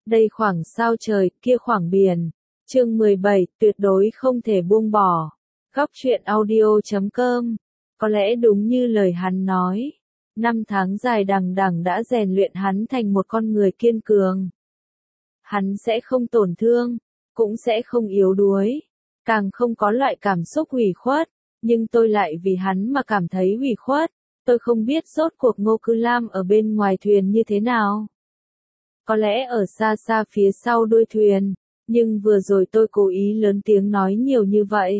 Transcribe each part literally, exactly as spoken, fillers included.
Đây khoảng sao trời, kia khoảng biển. Chương mười bảy, tuyệt đối không thể buông bỏ. Góc truyện audio chấm com. Có lẽ đúng như lời hắn nói, năm tháng dài đằng đẵng đã rèn luyện hắn thành một con người kiên cường. Hắn sẽ không tổn thương, cũng sẽ không yếu đuối, càng không có loại cảm xúc ủy khuất, nhưng tôi lại vì hắn mà cảm thấy ủy khuất. Tôi không biết rốt cuộc Ngô Cư Lam ở bên ngoài thuyền như thế nào. Có lẽ ở xa xa phía sau đuôi thuyền, nhưng vừa rồi tôi cố ý lớn tiếng nói nhiều như vậy.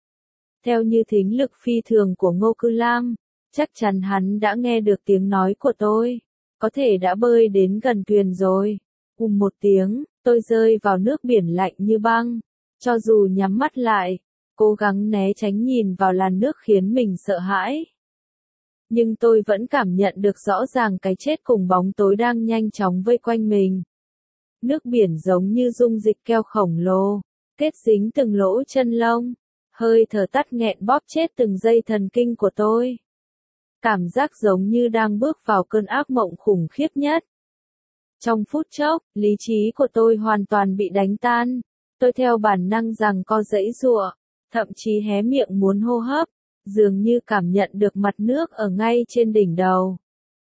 Theo như thính lực phi thường của Ngô Cư Lam, chắc chắn hắn đã nghe được tiếng nói của tôi, có thể đã bơi đến gần thuyền rồi. Ùm một tiếng, tôi rơi vào nước biển lạnh như băng, cho dù nhắm mắt lại, cố gắng né tránh nhìn vào làn nước khiến mình sợ hãi. Nhưng tôi vẫn cảm nhận được rõ ràng cái chết cùng bóng tối đang nhanh chóng vây quanh mình. Nước biển giống như dung dịch keo khổng lồ, kết dính từng lỗ chân lông, hơi thở tắt nghẹn bóp chết từng dây thần kinh của tôi. Cảm giác giống như đang bước vào cơn ác mộng khủng khiếp nhất. Trong phút chốc, lý trí của tôi hoàn toàn bị đánh tan. Tôi theo bản năng giằng co giãy giụa, thậm chí hé miệng muốn hô hấp, dường như cảm nhận được mặt nước ở ngay trên đỉnh đầu.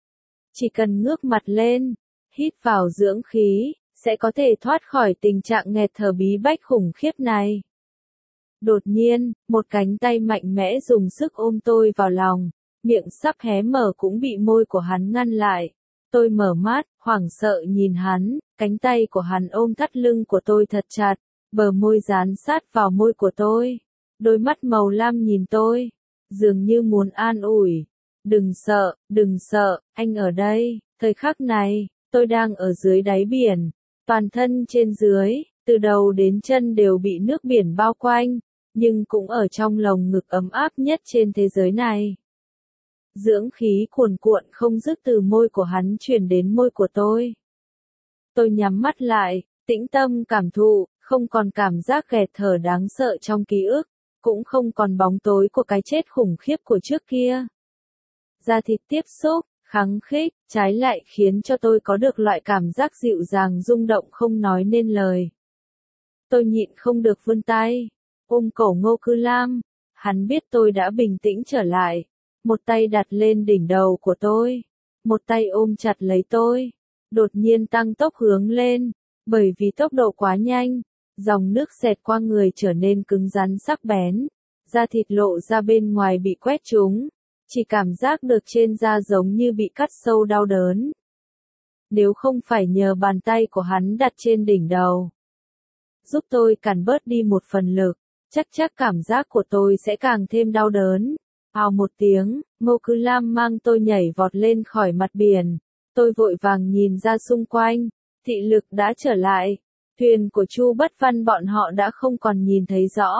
Chỉ cần ngước mặt lên, hít vào dưỡng khí, sẽ có thể thoát khỏi tình trạng nghẹt thở bí bách khủng khiếp này. Đột nhiên, một cánh tay mạnh mẽ dùng sức ôm tôi vào lòng, miệng sắp hé mở cũng bị môi của hắn ngăn lại. Tôi mở mắt, hoảng sợ nhìn hắn, cánh tay của hắn ôm thắt lưng của tôi thật chặt, bờ môi dán sát vào môi của tôi. Đôi mắt màu lam nhìn tôi, dường như muốn an ủi. Đừng sợ, đừng sợ, anh ở đây. Thời khắc này, tôi đang ở dưới đáy biển, toàn thân trên dưới, từ đầu đến chân đều bị nước biển bao quanh, nhưng cũng ở trong lồng ngực ấm áp nhất trên thế giới này. Dưỡng khí cuồn cuộn không dứt từ môi của hắn truyền đến môi của tôi. Tôi nhắm mắt lại, tĩnh tâm cảm thụ, không còn cảm giác nghẹt thở đáng sợ trong ký ức, cũng không còn bóng tối của cái chết khủng khiếp của trước kia. Da thịt tiếp xúc, kháng khích, trái lại khiến cho tôi có được loại cảm giác dịu dàng rung động không nói nên lời. Tôi nhịn không được vươn tay, ôm cổ Ngô Cư Lam, hắn biết tôi đã bình tĩnh trở lại, một tay đặt lên đỉnh đầu của tôi, một tay ôm chặt lấy tôi, đột nhiên tăng tốc hướng lên, bởi vì tốc độ quá nhanh, dòng nước xẹt qua người trở nên cứng rắn sắc bén, da thịt lộ ra bên ngoài bị quét trúng. Chỉ cảm giác được trên da giống như bị cắt sâu đau đớn. Nếu không phải nhờ bàn tay của hắn đặt trên đỉnh đầu, giúp tôi cản bớt đi một phần lực, chắc chắc cảm giác của tôi sẽ càng thêm đau đớn. Ào một tiếng, Ngô Cư Lam mang tôi nhảy vọt lên khỏi mặt biển. Tôi vội vàng nhìn ra xung quanh, thị lực đã trở lại. Thuyền của Chu Bất Văn bọn họ đã không còn nhìn thấy rõ.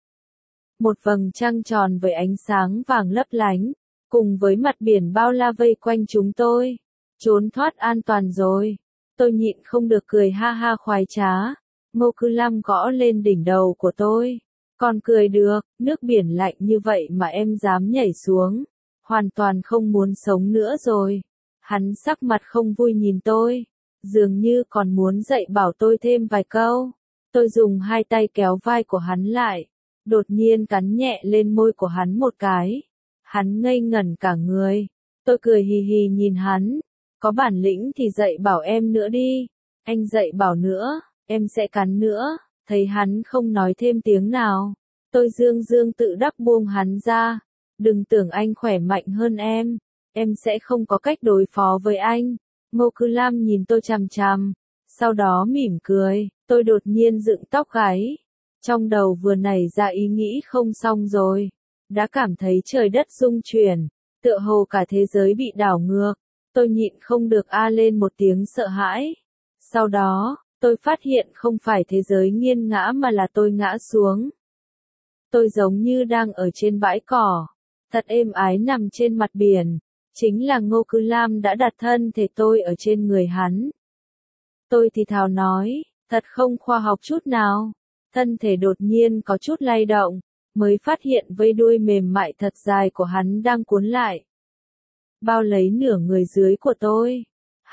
Một vầng trăng tròn với ánh sáng vàng lấp lánh, cùng với mặt biển bao la vây quanh chúng tôi. Trốn thoát an toàn rồi. Tôi nhịn không được cười ha ha khoái trá. Ngô Cư Lam gõ lên đỉnh đầu của tôi. Còn cười được, nước biển lạnh như vậy mà em dám nhảy xuống. Hoàn toàn không muốn sống nữa rồi. Hắn sắc mặt không vui nhìn tôi, dường như còn muốn dạy bảo tôi thêm vài câu. Tôi dùng hai tay kéo vai của hắn lại, đột nhiên cắn nhẹ lên môi của hắn một cái. Hắn ngây ngẩn cả người. Tôi cười hì hì nhìn hắn. Có bản lĩnh thì dạy bảo em nữa đi. Anh dạy bảo nữa, em sẽ cắn nữa. Thấy hắn không nói thêm tiếng nào, tôi dương dương tự đắc buông hắn ra. Đừng tưởng anh khỏe mạnh hơn em, em sẽ không có cách đối phó với anh. Ngô Cư Lam nhìn tôi chằm chằm, sau đó mỉm cười. Tôi đột nhiên dựng tóc gáy. Trong đầu vừa nảy ra ý nghĩ không xong rồi. Đã cảm thấy trời đất rung chuyển, tựa hồ cả thế giới bị đảo ngược. Tôi nhịn không được a lên một tiếng sợ hãi. Sau đó, tôi phát hiện không phải thế giới nghiêng ngã mà là tôi ngã xuống. Tôi giống như đang ở trên bãi cỏ, thật êm ái nằm trên mặt biển. Chính là Ngô Cư Lam đã đặt thân thể tôi ở trên người hắn. Tôi thì thào nói, thật không khoa học chút nào. Thân thể đột nhiên có chút lay động, mới phát hiện vây đuôi mềm mại thật dài của hắn đang cuốn lại, bao lấy nửa người dưới của tôi.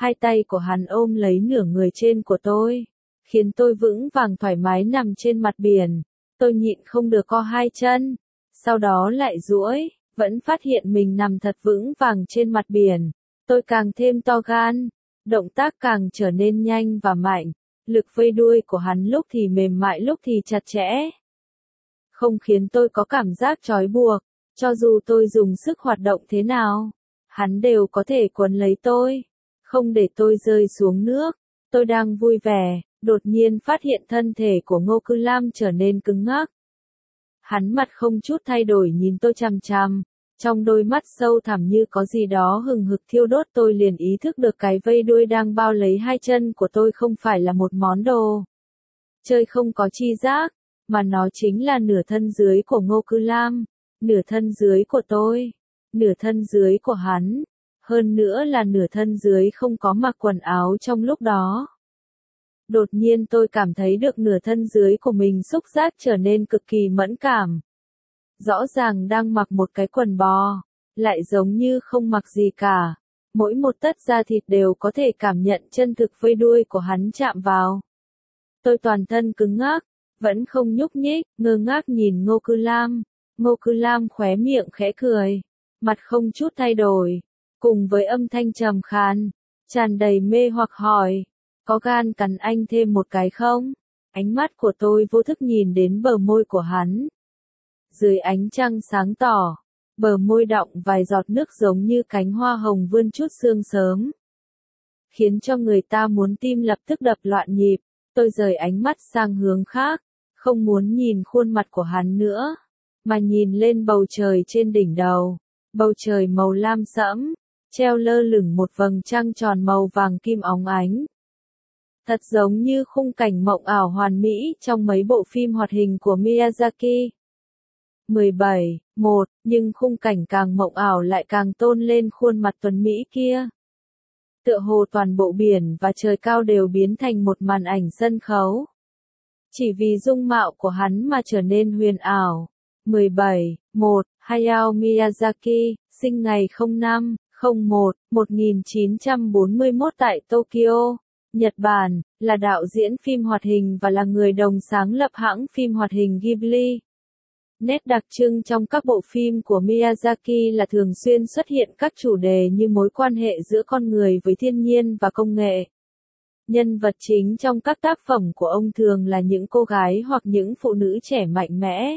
Hai tay của hắn ôm lấy nửa người trên của tôi, khiến tôi vững vàng thoải mái nằm trên mặt biển. Tôi nhịn không được co hai chân, sau đó lại duỗi, vẫn phát hiện mình nằm thật vững vàng trên mặt biển. Tôi càng thêm to gan, động tác càng trở nên nhanh và mạnh, lực vây đuôi của hắn lúc thì mềm mại lúc thì chặt chẽ. Không khiến tôi có cảm giác trói buộc, cho dù tôi dùng sức hoạt động thế nào, hắn đều có thể quấn lấy tôi, không để tôi rơi xuống nước. Tôi đang vui vẻ, đột nhiên phát hiện thân thể của Ngô Cư Lam trở nên cứng ngắc. Hắn mặt không chút thay đổi nhìn tôi chằm chằm, trong đôi mắt sâu thẳm như có gì đó hừng hực thiêu đốt. Tôi liền ý thức được cái vây đuôi đang bao lấy hai chân của tôi không phải là một món đồ chơi không có chi giác, mà nó chính là nửa thân dưới của Ngô Cư Lam, nửa thân dưới của tôi, nửa thân dưới của hắn, hơn nữa là nửa thân dưới không có mặc quần áo trong lúc đó. Đột nhiên tôi cảm thấy được nửa thân dưới của mình xúc giác trở nên cực kỳ mẫn cảm. Rõ ràng đang mặc một cái quần bò, lại giống như không mặc gì cả. Mỗi một tấc da thịt đều có thể cảm nhận chân thực vây đuôi của hắn chạm vào. Tôi toàn thân cứng ngắc, vẫn không nhúc nhích, ngơ ngác nhìn Ngô Cư Lam. Ngô Cư Lam khóe miệng khẽ cười, mặt không chút thay đổi, cùng với âm thanh trầm khàn, tràn đầy mê hoặc hỏi, có gan cắn anh thêm một cái không? Ánh mắt của tôi vô thức nhìn đến bờ môi của hắn. Dưới ánh trăng sáng tỏ, bờ môi đọng vài giọt nước giống như cánh hoa hồng vươn chút sương sớm, khiến cho người ta muốn tim lập tức đập loạn nhịp. Tôi rời ánh mắt sang hướng khác, không muốn nhìn khuôn mặt của hắn nữa, mà nhìn lên bầu trời trên đỉnh đầu. Bầu trời màu lam sẫm, treo lơ lửng một vầng trăng tròn màu vàng kim óng ánh. Thật giống như khung cảnh mộng ảo hoàn mỹ trong mấy bộ phim hoạt hình của Miyazaki. mười bảy, một, nhưng khung cảnh càng mộng ảo lại càng tôn lên khuôn mặt tuấn mỹ kia. Tựa hồ toàn bộ biển và trời cao đều biến thành một màn ảnh sân khấu. Chỉ vì dung mạo của hắn mà trở nên huyền ảo. mười bảy, một, Hayao Miyazaki, sinh ngày không năm, không một, một nghìn chín trăm bốn mươi mốt tại Tokyo, Nhật Bản, là đạo diễn phim hoạt hình và là người đồng sáng lập hãng phim hoạt hình Ghibli. Nét đặc trưng trong các bộ phim của Miyazaki là thường xuyên xuất hiện các chủ đề như mối quan hệ giữa con người với thiên nhiên và công nghệ. Nhân vật chính trong các tác phẩm của ông thường là những cô gái hoặc những phụ nữ trẻ mạnh mẽ,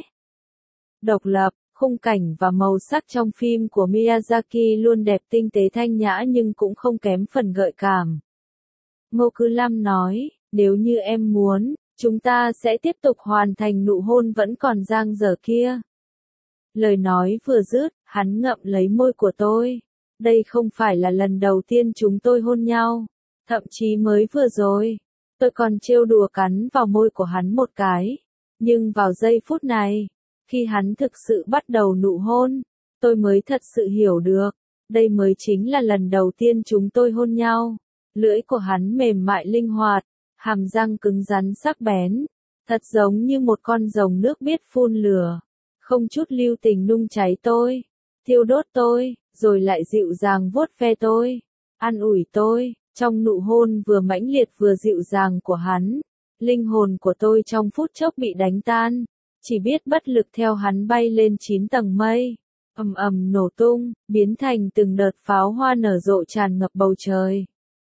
độc lập. Khung cảnh và màu sắc trong phim của Miyazaki luôn đẹp tinh tế thanh nhã nhưng cũng không kém phần gợi cảm. Ngô Cư Lam nói, nếu như em muốn, chúng ta sẽ tiếp tục hoàn thành nụ hôn vẫn còn dang dở kia. Lời nói vừa dứt, hắn ngậm lấy môi của tôi. Đây không phải là lần đầu tiên chúng tôi hôn nhau. Thậm chí mới vừa rồi, tôi còn trêu đùa cắn vào môi của hắn một cái. Nhưng vào giây phút này, khi hắn thực sự bắt đầu nụ hôn, tôi mới thật sự hiểu được. Đây mới chính là lần đầu tiên chúng tôi hôn nhau. Lưỡi của hắn mềm mại linh hoạt, hàm răng cứng rắn sắc bén, thật giống như một con rồng nước biết phun lửa, không chút lưu tình nung cháy tôi, thiêu đốt tôi, rồi lại dịu dàng vuốt ve tôi, an ủi tôi. Trong nụ hôn vừa mãnh liệt vừa dịu dàng của hắn, linh hồn của tôi trong phút chốc bị đánh tan, chỉ biết bất lực theo hắn bay lên chín tầng mây, ầm ầm nổ tung, biến thành từng đợt pháo hoa nở rộ tràn ngập bầu trời.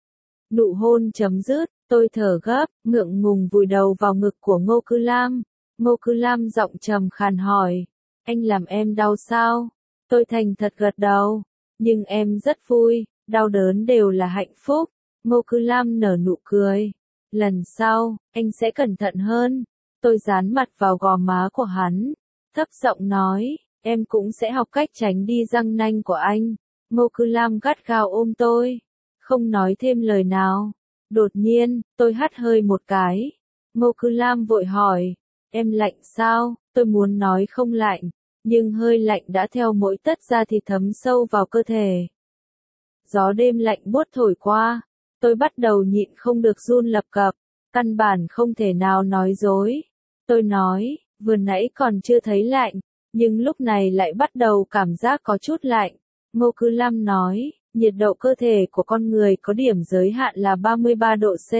Nụ hôn chấm dứt, tôi thở gấp, ngượng ngùng vùi đầu vào ngực của Ngô Cư Lam. Ngô Cư Lam giọng trầm khàn hỏi, anh làm em đau sao? Tôi thành thật gật đầu, nhưng em rất vui, đau đớn đều là hạnh phúc. Ngô Cư Lam nở nụ cười, lần sau, anh sẽ cẩn thận hơn. Tôi dán mặt vào gò má của hắn, thấp giọng nói, em cũng sẽ học cách tránh đi răng nanh của anh. Ngô Cư Lam gắt gao ôm tôi, không nói thêm lời nào. Đột nhiên, tôi hắt hơi một cái. Ngô Cư Lam vội hỏi, em lạnh sao? Tôi muốn nói không lạnh, nhưng hơi lạnh đã theo mỗi tấc da thịt thấm sâu vào cơ thể. Gió đêm lạnh buốt thổi qua, tôi bắt đầu nhịn không được run lập cập, căn bản không thể nào nói dối. Tôi nói, vừa nãy còn chưa thấy lạnh, nhưng lúc này lại bắt đầu cảm giác có chút lạnh. Ngô Cư Lam nói, Nhiệt độ cơ thể của con người có điểm giới hạn là ba mươi ba độ C.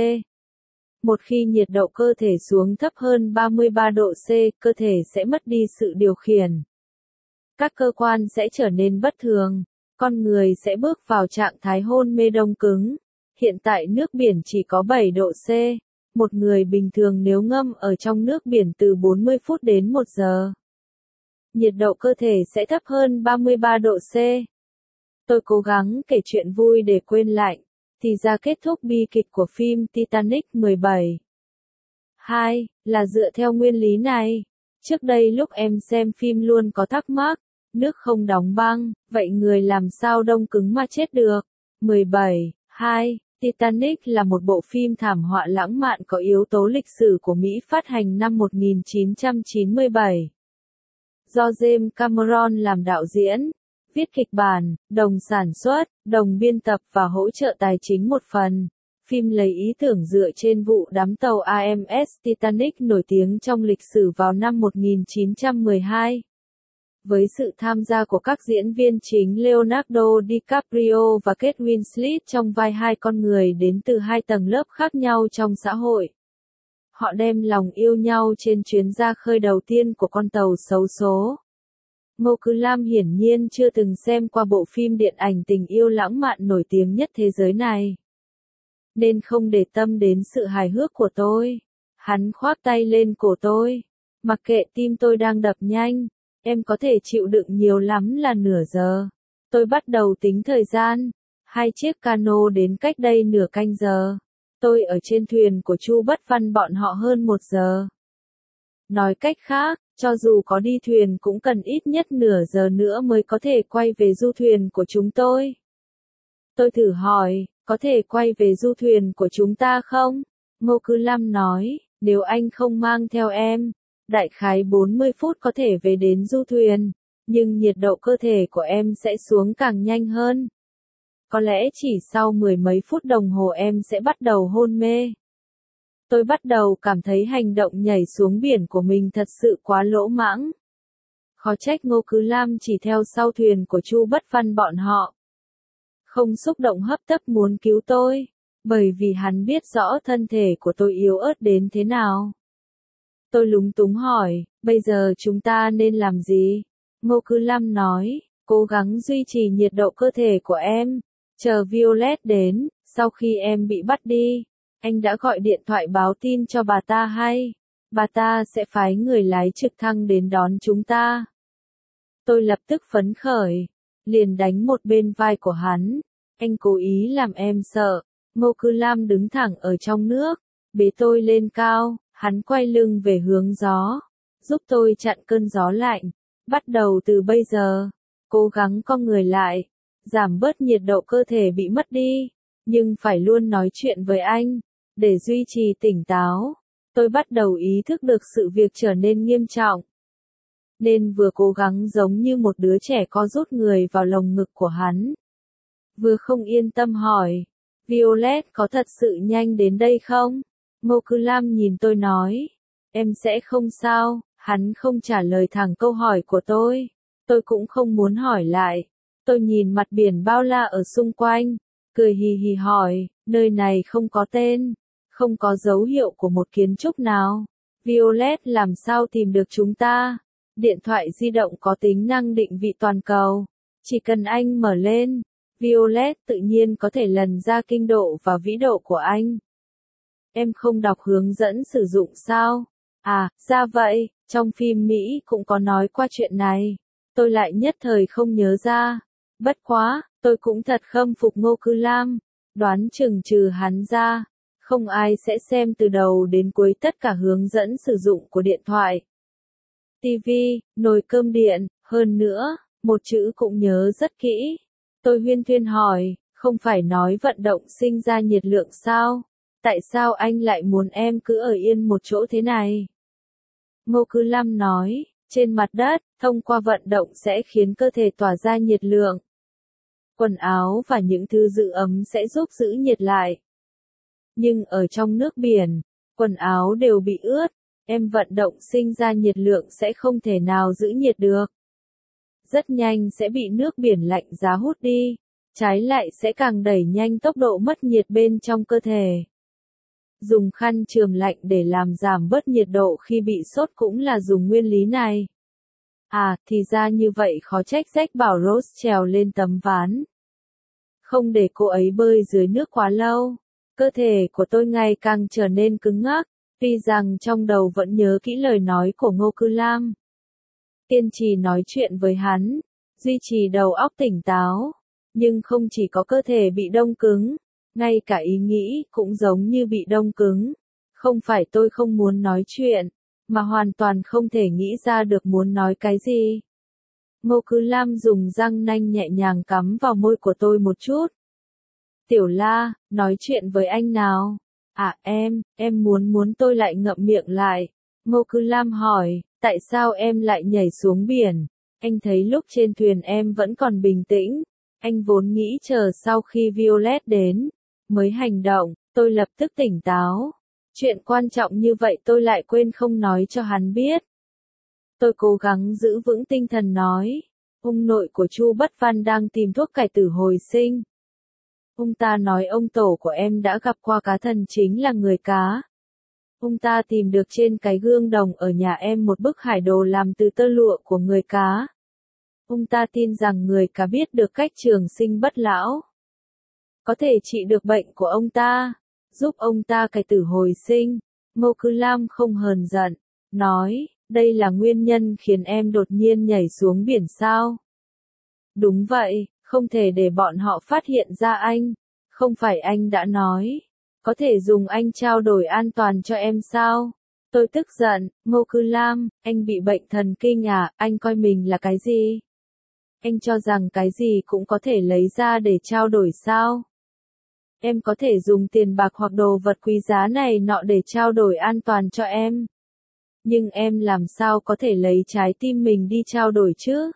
Một khi nhiệt độ cơ thể xuống thấp hơn ba mươi ba độ C, cơ thể sẽ mất đi sự điều khiển. Các cơ quan sẽ trở nên bất thường, con người sẽ bước vào trạng thái hôn mê đông cứng. Hiện tại nước biển chỉ có bảy độ C. Một người bình thường nếu ngâm ở trong nước biển từ bốn mươi phút đến một giờ, nhiệt độ cơ thể sẽ thấp hơn ba mươi ba độ C. Tôi cố gắng kể chuyện vui để quên lạnh, thì ra kết thúc bi kịch của phim Titanic mười bảy. hai. Là dựa theo nguyên lý này. Trước đây lúc em xem phim luôn có thắc mắc, nước không đóng băng, vậy người làm sao đông cứng mà chết được? mười bảy. hai. Titanic là một bộ phim thảm họa lãng mạn có yếu tố lịch sử của Mỹ phát hành năm một nghìn chín trăm chín mươi bảy. Do James Cameron làm đạo diễn, viết kịch bản, đồng sản xuất, đồng biên tập và hỗ trợ tài chính một phần. Phim lấy ý tưởng dựa trên vụ đắm tàu a em ét Titanic nổi tiếng trong lịch sử vào năm một nghìn chín trăm mười hai. Với sự tham gia của các diễn viên chính Leonardo DiCaprio và Kate Winslet trong vai hai con người đến từ hai tầng lớp khác nhau trong xã hội. Họ đem lòng yêu nhau trên chuyến ra khơi đầu tiên của con tàu xấu số. Ngô Cứ Lam hiển nhiên chưa từng xem qua bộ phim điện ảnh tình yêu lãng mạn nổi tiếng nhất thế giới này, nên không để tâm đến sự hài hước của tôi. Hắn khoác tay lên cổ tôi. Mặc kệ tim tôi đang đập nhanh, em có thể chịu đựng nhiều lắm là nửa giờ. Tôi bắt đầu tính thời gian. Hai chiếc cano đến cách đây nửa canh giờ. Tôi ở trên thuyền của Chu Bất Văn bọn họ hơn một giờ. Nói cách khác, cho dù có đi thuyền cũng cần ít nhất nửa giờ nữa mới có thể quay về du thuyền của chúng tôi. Tôi thử hỏi, có thể quay về du thuyền của chúng ta không? Ngô Cứ Lam nói, nếu anh không mang theo em, đại khái bốn mươi phút có thể về đến du thuyền, nhưng nhiệt độ cơ thể của em sẽ xuống càng nhanh hơn. Có lẽ chỉ sau mười mấy phút đồng hồ em sẽ bắt đầu hôn mê. Tôi bắt đầu cảm thấy hành động nhảy xuống biển của mình thật sự quá lỗ mãng. Khó trách Ngô Cứ Lam chỉ theo sau thuyền của Chu Bất Văn bọn họ. Không xúc động hấp tấp muốn cứu tôi, bởi vì hắn biết rõ thân thể của tôi yếu ớt đến thế nào. Tôi lúng túng hỏi, bây giờ chúng ta nên làm gì? Ngô Cứ Lam nói, cố gắng duy trì nhiệt độ cơ thể của em, chờ Violet đến, sau khi em bị bắt đi. Anh đã gọi điện thoại báo tin cho bà ta hay, bà ta sẽ phái người lái trực thăng đến đón chúng ta. Tôi lập tức phấn khởi, liền đánh một bên vai của hắn. Anh cố ý làm em sợ. Ngô Cứ Lam đứng thẳng ở trong nước, bế tôi lên cao, hắn quay lưng về hướng gió, giúp tôi chặn cơn gió lạnh. Bắt đầu từ bây giờ, cố gắng cong người lại, giảm bớt nhiệt độ cơ thể bị mất đi, nhưng phải luôn nói chuyện với anh, để duy trì tỉnh táo. Tôi bắt đầu ý thức được sự việc trở nên nghiêm trọng, nên vừa cố gắng giống như một đứa trẻ co rút người vào lồng ngực của hắn, vừa không yên tâm hỏi, Violet có thật sự nhanh đến đây không? Ngô Cứ Lam nhìn tôi nói, em sẽ không sao. Hắn không trả lời thẳng câu hỏi của tôi. Tôi cũng không muốn hỏi lại. Tôi nhìn mặt biển bao la ở xung quanh, cười hì hì hỏi, nơi này không có tên, không có dấu hiệu của một kiến trúc nào. Violet làm sao tìm được chúng ta? Điện thoại di động có tính năng định vị toàn cầu. Chỉ cần anh mở lên, Violet tự nhiên có thể lần ra kinh độ và vĩ độ của anh. Em không đọc hướng dẫn sử dụng sao? À, ra vậy, trong phim Mỹ cũng có nói qua chuyện này. Tôi lại nhất thời không nhớ ra. Bất quá, tôi cũng thật khâm phục Ngô Cứ Lam. Đoán chừng trừ hắn ra, không ai sẽ xem từ đầu đến cuối tất cả hướng dẫn sử dụng của điện thoại, ti vi, nồi cơm điện, hơn nữa, một chữ cũng nhớ rất kỹ. Tôi huyên thuyên hỏi, không phải nói vận động sinh ra nhiệt lượng sao? Tại sao anh lại muốn em cứ ở yên một chỗ thế này? Ngô Cứ Lam nói, trên mặt đất, thông qua vận động sẽ khiến cơ thể tỏa ra nhiệt lượng. Quần áo và những thứ giữ ấm sẽ giúp giữ nhiệt lại. Nhưng ở trong nước biển, quần áo đều bị ướt, em vận động sinh ra nhiệt lượng sẽ không thể nào giữ nhiệt được. Rất nhanh sẽ bị nước biển lạnh giá hút đi. trái lại sẽ càng đẩy nhanh tốc độ mất nhiệt bên trong cơ thể. Dùng khăn chườm lạnh để làm giảm bớt nhiệt độ khi bị sốt cũng là dùng nguyên lý này. À, thì ra như vậy, khó trách Jack bảo Rose trèo lên tấm ván. Không để cô ấy bơi dưới nước quá lâu. Cơ thể của tôi ngày càng trở nên cứng ngắc, tuy rằng trong đầu vẫn nhớ kỹ lời nói của Ngô Cư Lam. Kiên trì nói chuyện với hắn, duy trì đầu óc tỉnh táo, nhưng không chỉ có cơ thể bị đông cứng, ngay cả ý nghĩ cũng giống như bị đông cứng. Không phải tôi không muốn nói chuyện, mà hoàn toàn không thể nghĩ ra được muốn nói cái gì. Ngô Cư Lam dùng răng nanh nhẹ nhàng cắm vào môi của tôi một chút. Tiểu La, nói chuyện với anh nào. À em, em muốn muốn tôi lại ngậm miệng lại. Ngô Cư Lam hỏi, tại sao em lại nhảy xuống biển? Anh thấy lúc trên thuyền em vẫn còn bình tĩnh. Anh vốn nghĩ chờ sau khi Violet đến, mới hành động, tôi lập tức tỉnh táo. Chuyện quan trọng như vậy tôi lại quên không nói cho hắn biết. Tôi cố gắng giữ vững tinh thần nói, ông nội của Chu Bất Văn đang tìm thuốc cải tử hồi sinh. Ông ta nói ông tổ của em đã gặp qua cá thần chính là người cá. Ông ta tìm được trên cái gương đồng ở nhà em một bức hải đồ làm từ tơ lụa của người cá. Ông ta tin rằng người cá biết được cách trường sinh bất lão. Có thể trị được bệnh của ông ta, giúp ông ta cải tử hồi sinh. Ngô Cư Lam không hờn giận, nói, đây là nguyên nhân khiến em đột nhiên nhảy xuống biển sao? Đúng vậy, không thể để bọn họ phát hiện ra anh. Không phải anh đã nói, có thể dùng anh trao đổi an toàn cho em sao? Tôi tức giận, Ngô Cư Lam, anh bị bệnh thần kinh à, anh coi mình là cái gì? Anh cho rằng cái gì cũng có thể lấy ra để trao đổi sao? Em có thể dùng tiền bạc hoặc đồ vật quý giá này nọ để trao đổi an toàn cho em. Nhưng em làm sao có thể lấy trái tim mình đi trao đổi chứ?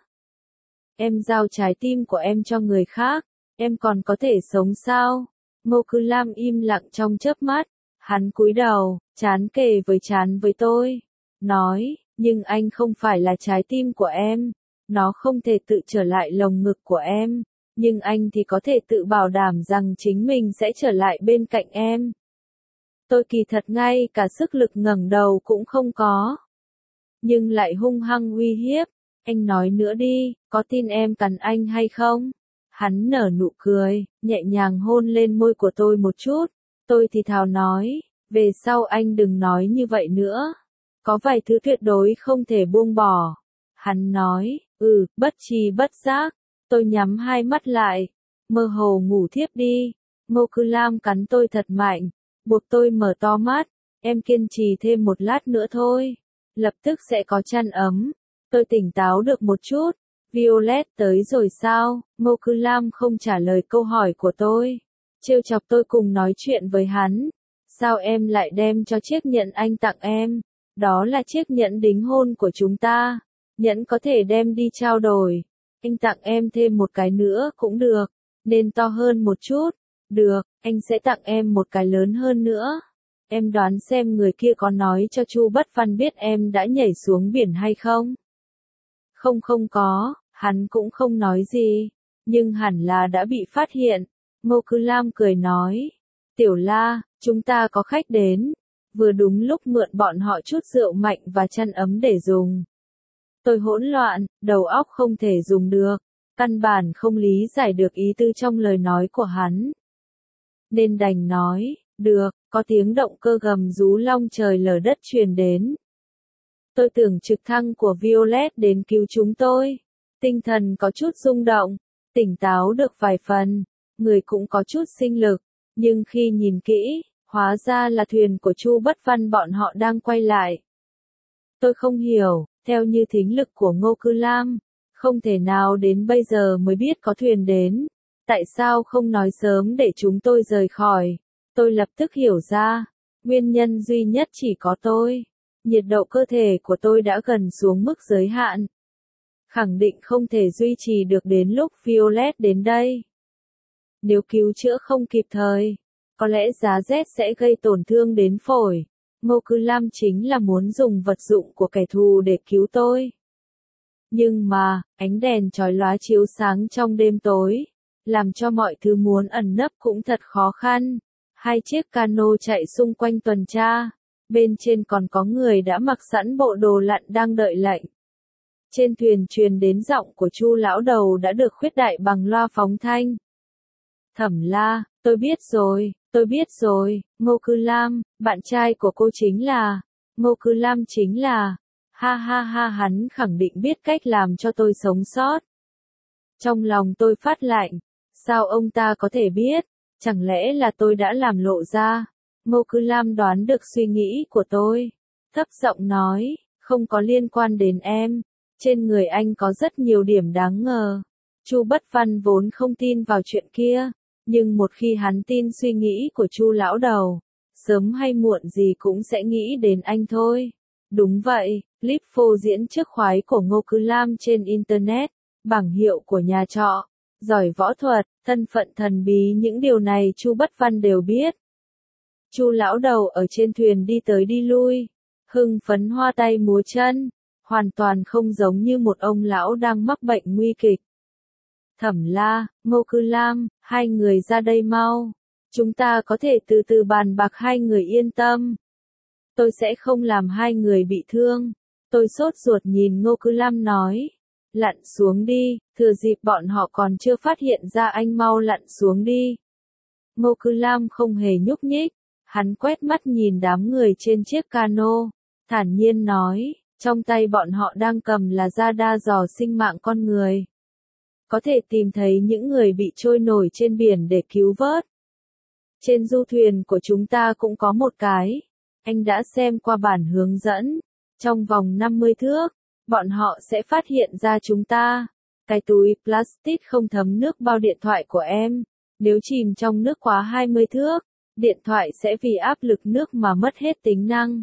Em giao trái tim của em cho người khác, em còn có thể sống sao? Ngô Cư Lam im lặng trong chớp mắt, hắn cúi đầu, trán kề với trán với tôi, nói, nhưng anh không phải là trái tim của em, nó không thể tự trở lại lồng ngực của em, nhưng anh thì có thể tự bảo đảm rằng chính mình sẽ trở lại bên cạnh em. Tôi kỳ thật ngay cả sức lực ngẩng đầu cũng không có, nhưng lại hung hăng uy hiếp. Anh nói nữa đi, có tin em cắn anh hay không? Hắn nở nụ cười, nhẹ nhàng hôn lên môi của tôi một chút. Tôi thì thào nói, về sau anh đừng nói như vậy nữa. Có vài thứ tuyệt đối không thể buông bỏ. Hắn nói, ừ, bất tri bất giác. Tôi nhắm hai mắt lại, mơ hồ ngủ thiếp đi. Ngô Cư Lam cắn tôi thật mạnh, buộc tôi mở to mắt. Em kiên trì thêm một lát nữa thôi, lập tức sẽ có chăn ấm. Tôi tỉnh táo được một chút. Violet tới rồi sao? Ngô Cư Lam không trả lời câu hỏi của tôi. Trêu chọc tôi cùng nói chuyện với hắn. Sao em lại đem cho chiếc nhẫn anh tặng em? Đó là chiếc nhẫn đính hôn của chúng ta. Nhẫn có thể đem đi trao đổi. Anh tặng em thêm một cái nữa cũng được. Nên to hơn một chút. Được, anh sẽ tặng em một cái lớn hơn nữa. Em đoán xem người kia có nói cho Chu Bất Văn biết em đã nhảy xuống biển hay không? Không không có, hắn cũng không nói gì, nhưng hẳn là đã bị phát hiện. Ngô Cư Lam cười nói, Tiểu La, chúng ta có khách đến, vừa đúng lúc mượn bọn họ chút rượu mạnh và chăn ấm để dùng. Tôi hỗn loạn, đầu óc không thể dùng được, căn bản không lý giải được ý tư trong lời nói của hắn. Nên đành nói, được, có tiếng động cơ gầm rú long trời lở đất truyền đến. Tôi tưởng trực thăng của Violet đến cứu chúng tôi. Tinh thần có chút rung động, tỉnh táo được vài phần, người cũng có chút sinh lực, nhưng khi nhìn kỹ, hóa ra là thuyền của Chu Bất Văn bọn họ đang quay lại. Tôi không hiểu, theo như thính lực của Ngô Cư Lam, không thể nào đến bây giờ mới biết có thuyền đến. Tại sao không nói sớm để chúng tôi rời khỏi? Tôi lập tức hiểu ra, nguyên nhân duy nhất chỉ có tôi. Nhiệt độ cơ thể của tôi đã gần xuống mức giới hạn. Khẳng định không thể duy trì được đến lúc Violet đến đây. Nếu cứu chữa không kịp thời, có lẽ giá rét sẽ gây tổn thương đến phổi. Ngô Cư Lam chính là muốn dùng vật dụng của kẻ thù để cứu tôi. Nhưng mà, ánh đèn chói lóa chiếu sáng trong đêm tối. làm cho mọi thứ muốn ẩn nấp cũng thật khó khăn. Hai chiếc cano chạy xung quanh tuần tra, bên trên còn có người đã mặc sẵn bộ đồ lặn đang đợi lệnh. Trên thuyền truyền đến giọng của Chu lão đầu đã được khuyết đại bằng loa phóng thanh. Thẩm La, tôi biết rồi, tôi biết rồi, Ngô Cư Lam, bạn trai của cô chính là, Ngô Cư Lam chính là, ha ha ha hắn khẳng định biết cách làm cho tôi sống sót. Trong lòng tôi phát lạnh, sao ông ta có thể biết, chẳng lẽ là tôi đã làm lộ ra. Ngô Cư Lam đoán được suy nghĩ của tôi, thấp giọng nói, không có liên quan đến em, trên người anh có rất nhiều điểm đáng ngờ. Chu Bất Văn vốn không tin vào chuyện kia, nhưng một khi hắn tin suy nghĩ của Chu lão đầu, sớm hay muộn gì cũng sẽ nghĩ đến anh thôi. Đúng vậy, clip phô diễn trước khoái của Ngô Cư Lam trên Internet, bảng hiệu của nhà trọ, giỏi võ thuật, thân phận thần bí, những điều này Chu Bất Văn đều biết. Chu lão đầu ở trên thuyền đi tới đi lui, hưng phấn hoa tay múa chân, hoàn toàn không giống như một ông lão đang mắc bệnh nguy kịch. Thẩm La, Ngô Cư Lam, hai người ra đây mau. Chúng ta có thể từ từ bàn bạc, hai người yên tâm. Tôi sẽ không làm hai người bị thương. Tôi sốt ruột nhìn Ngô Cư Lam nói. Lặn xuống đi, thừa dịp bọn họ còn chưa phát hiện ra anh mau lặn xuống đi. Ngô Cư Lam không hề nhúc nhích. Hắn quét mắt nhìn đám người trên chiếc cano, thản nhiên nói, trong tay bọn họ đang cầm là radar dò sinh mạng con người. Có thể tìm thấy những người bị trôi nổi trên biển để cứu vớt. Trên du thuyền của chúng ta cũng có một cái. Anh đã xem qua bản hướng dẫn. Trong vòng năm mươi thước, bọn họ sẽ phát hiện ra chúng ta. Cái túi plastic không thấm nước bao điện thoại của em, nếu chìm trong nước quá hai mươi thước, điện thoại sẽ vì áp lực nước mà mất hết tính năng.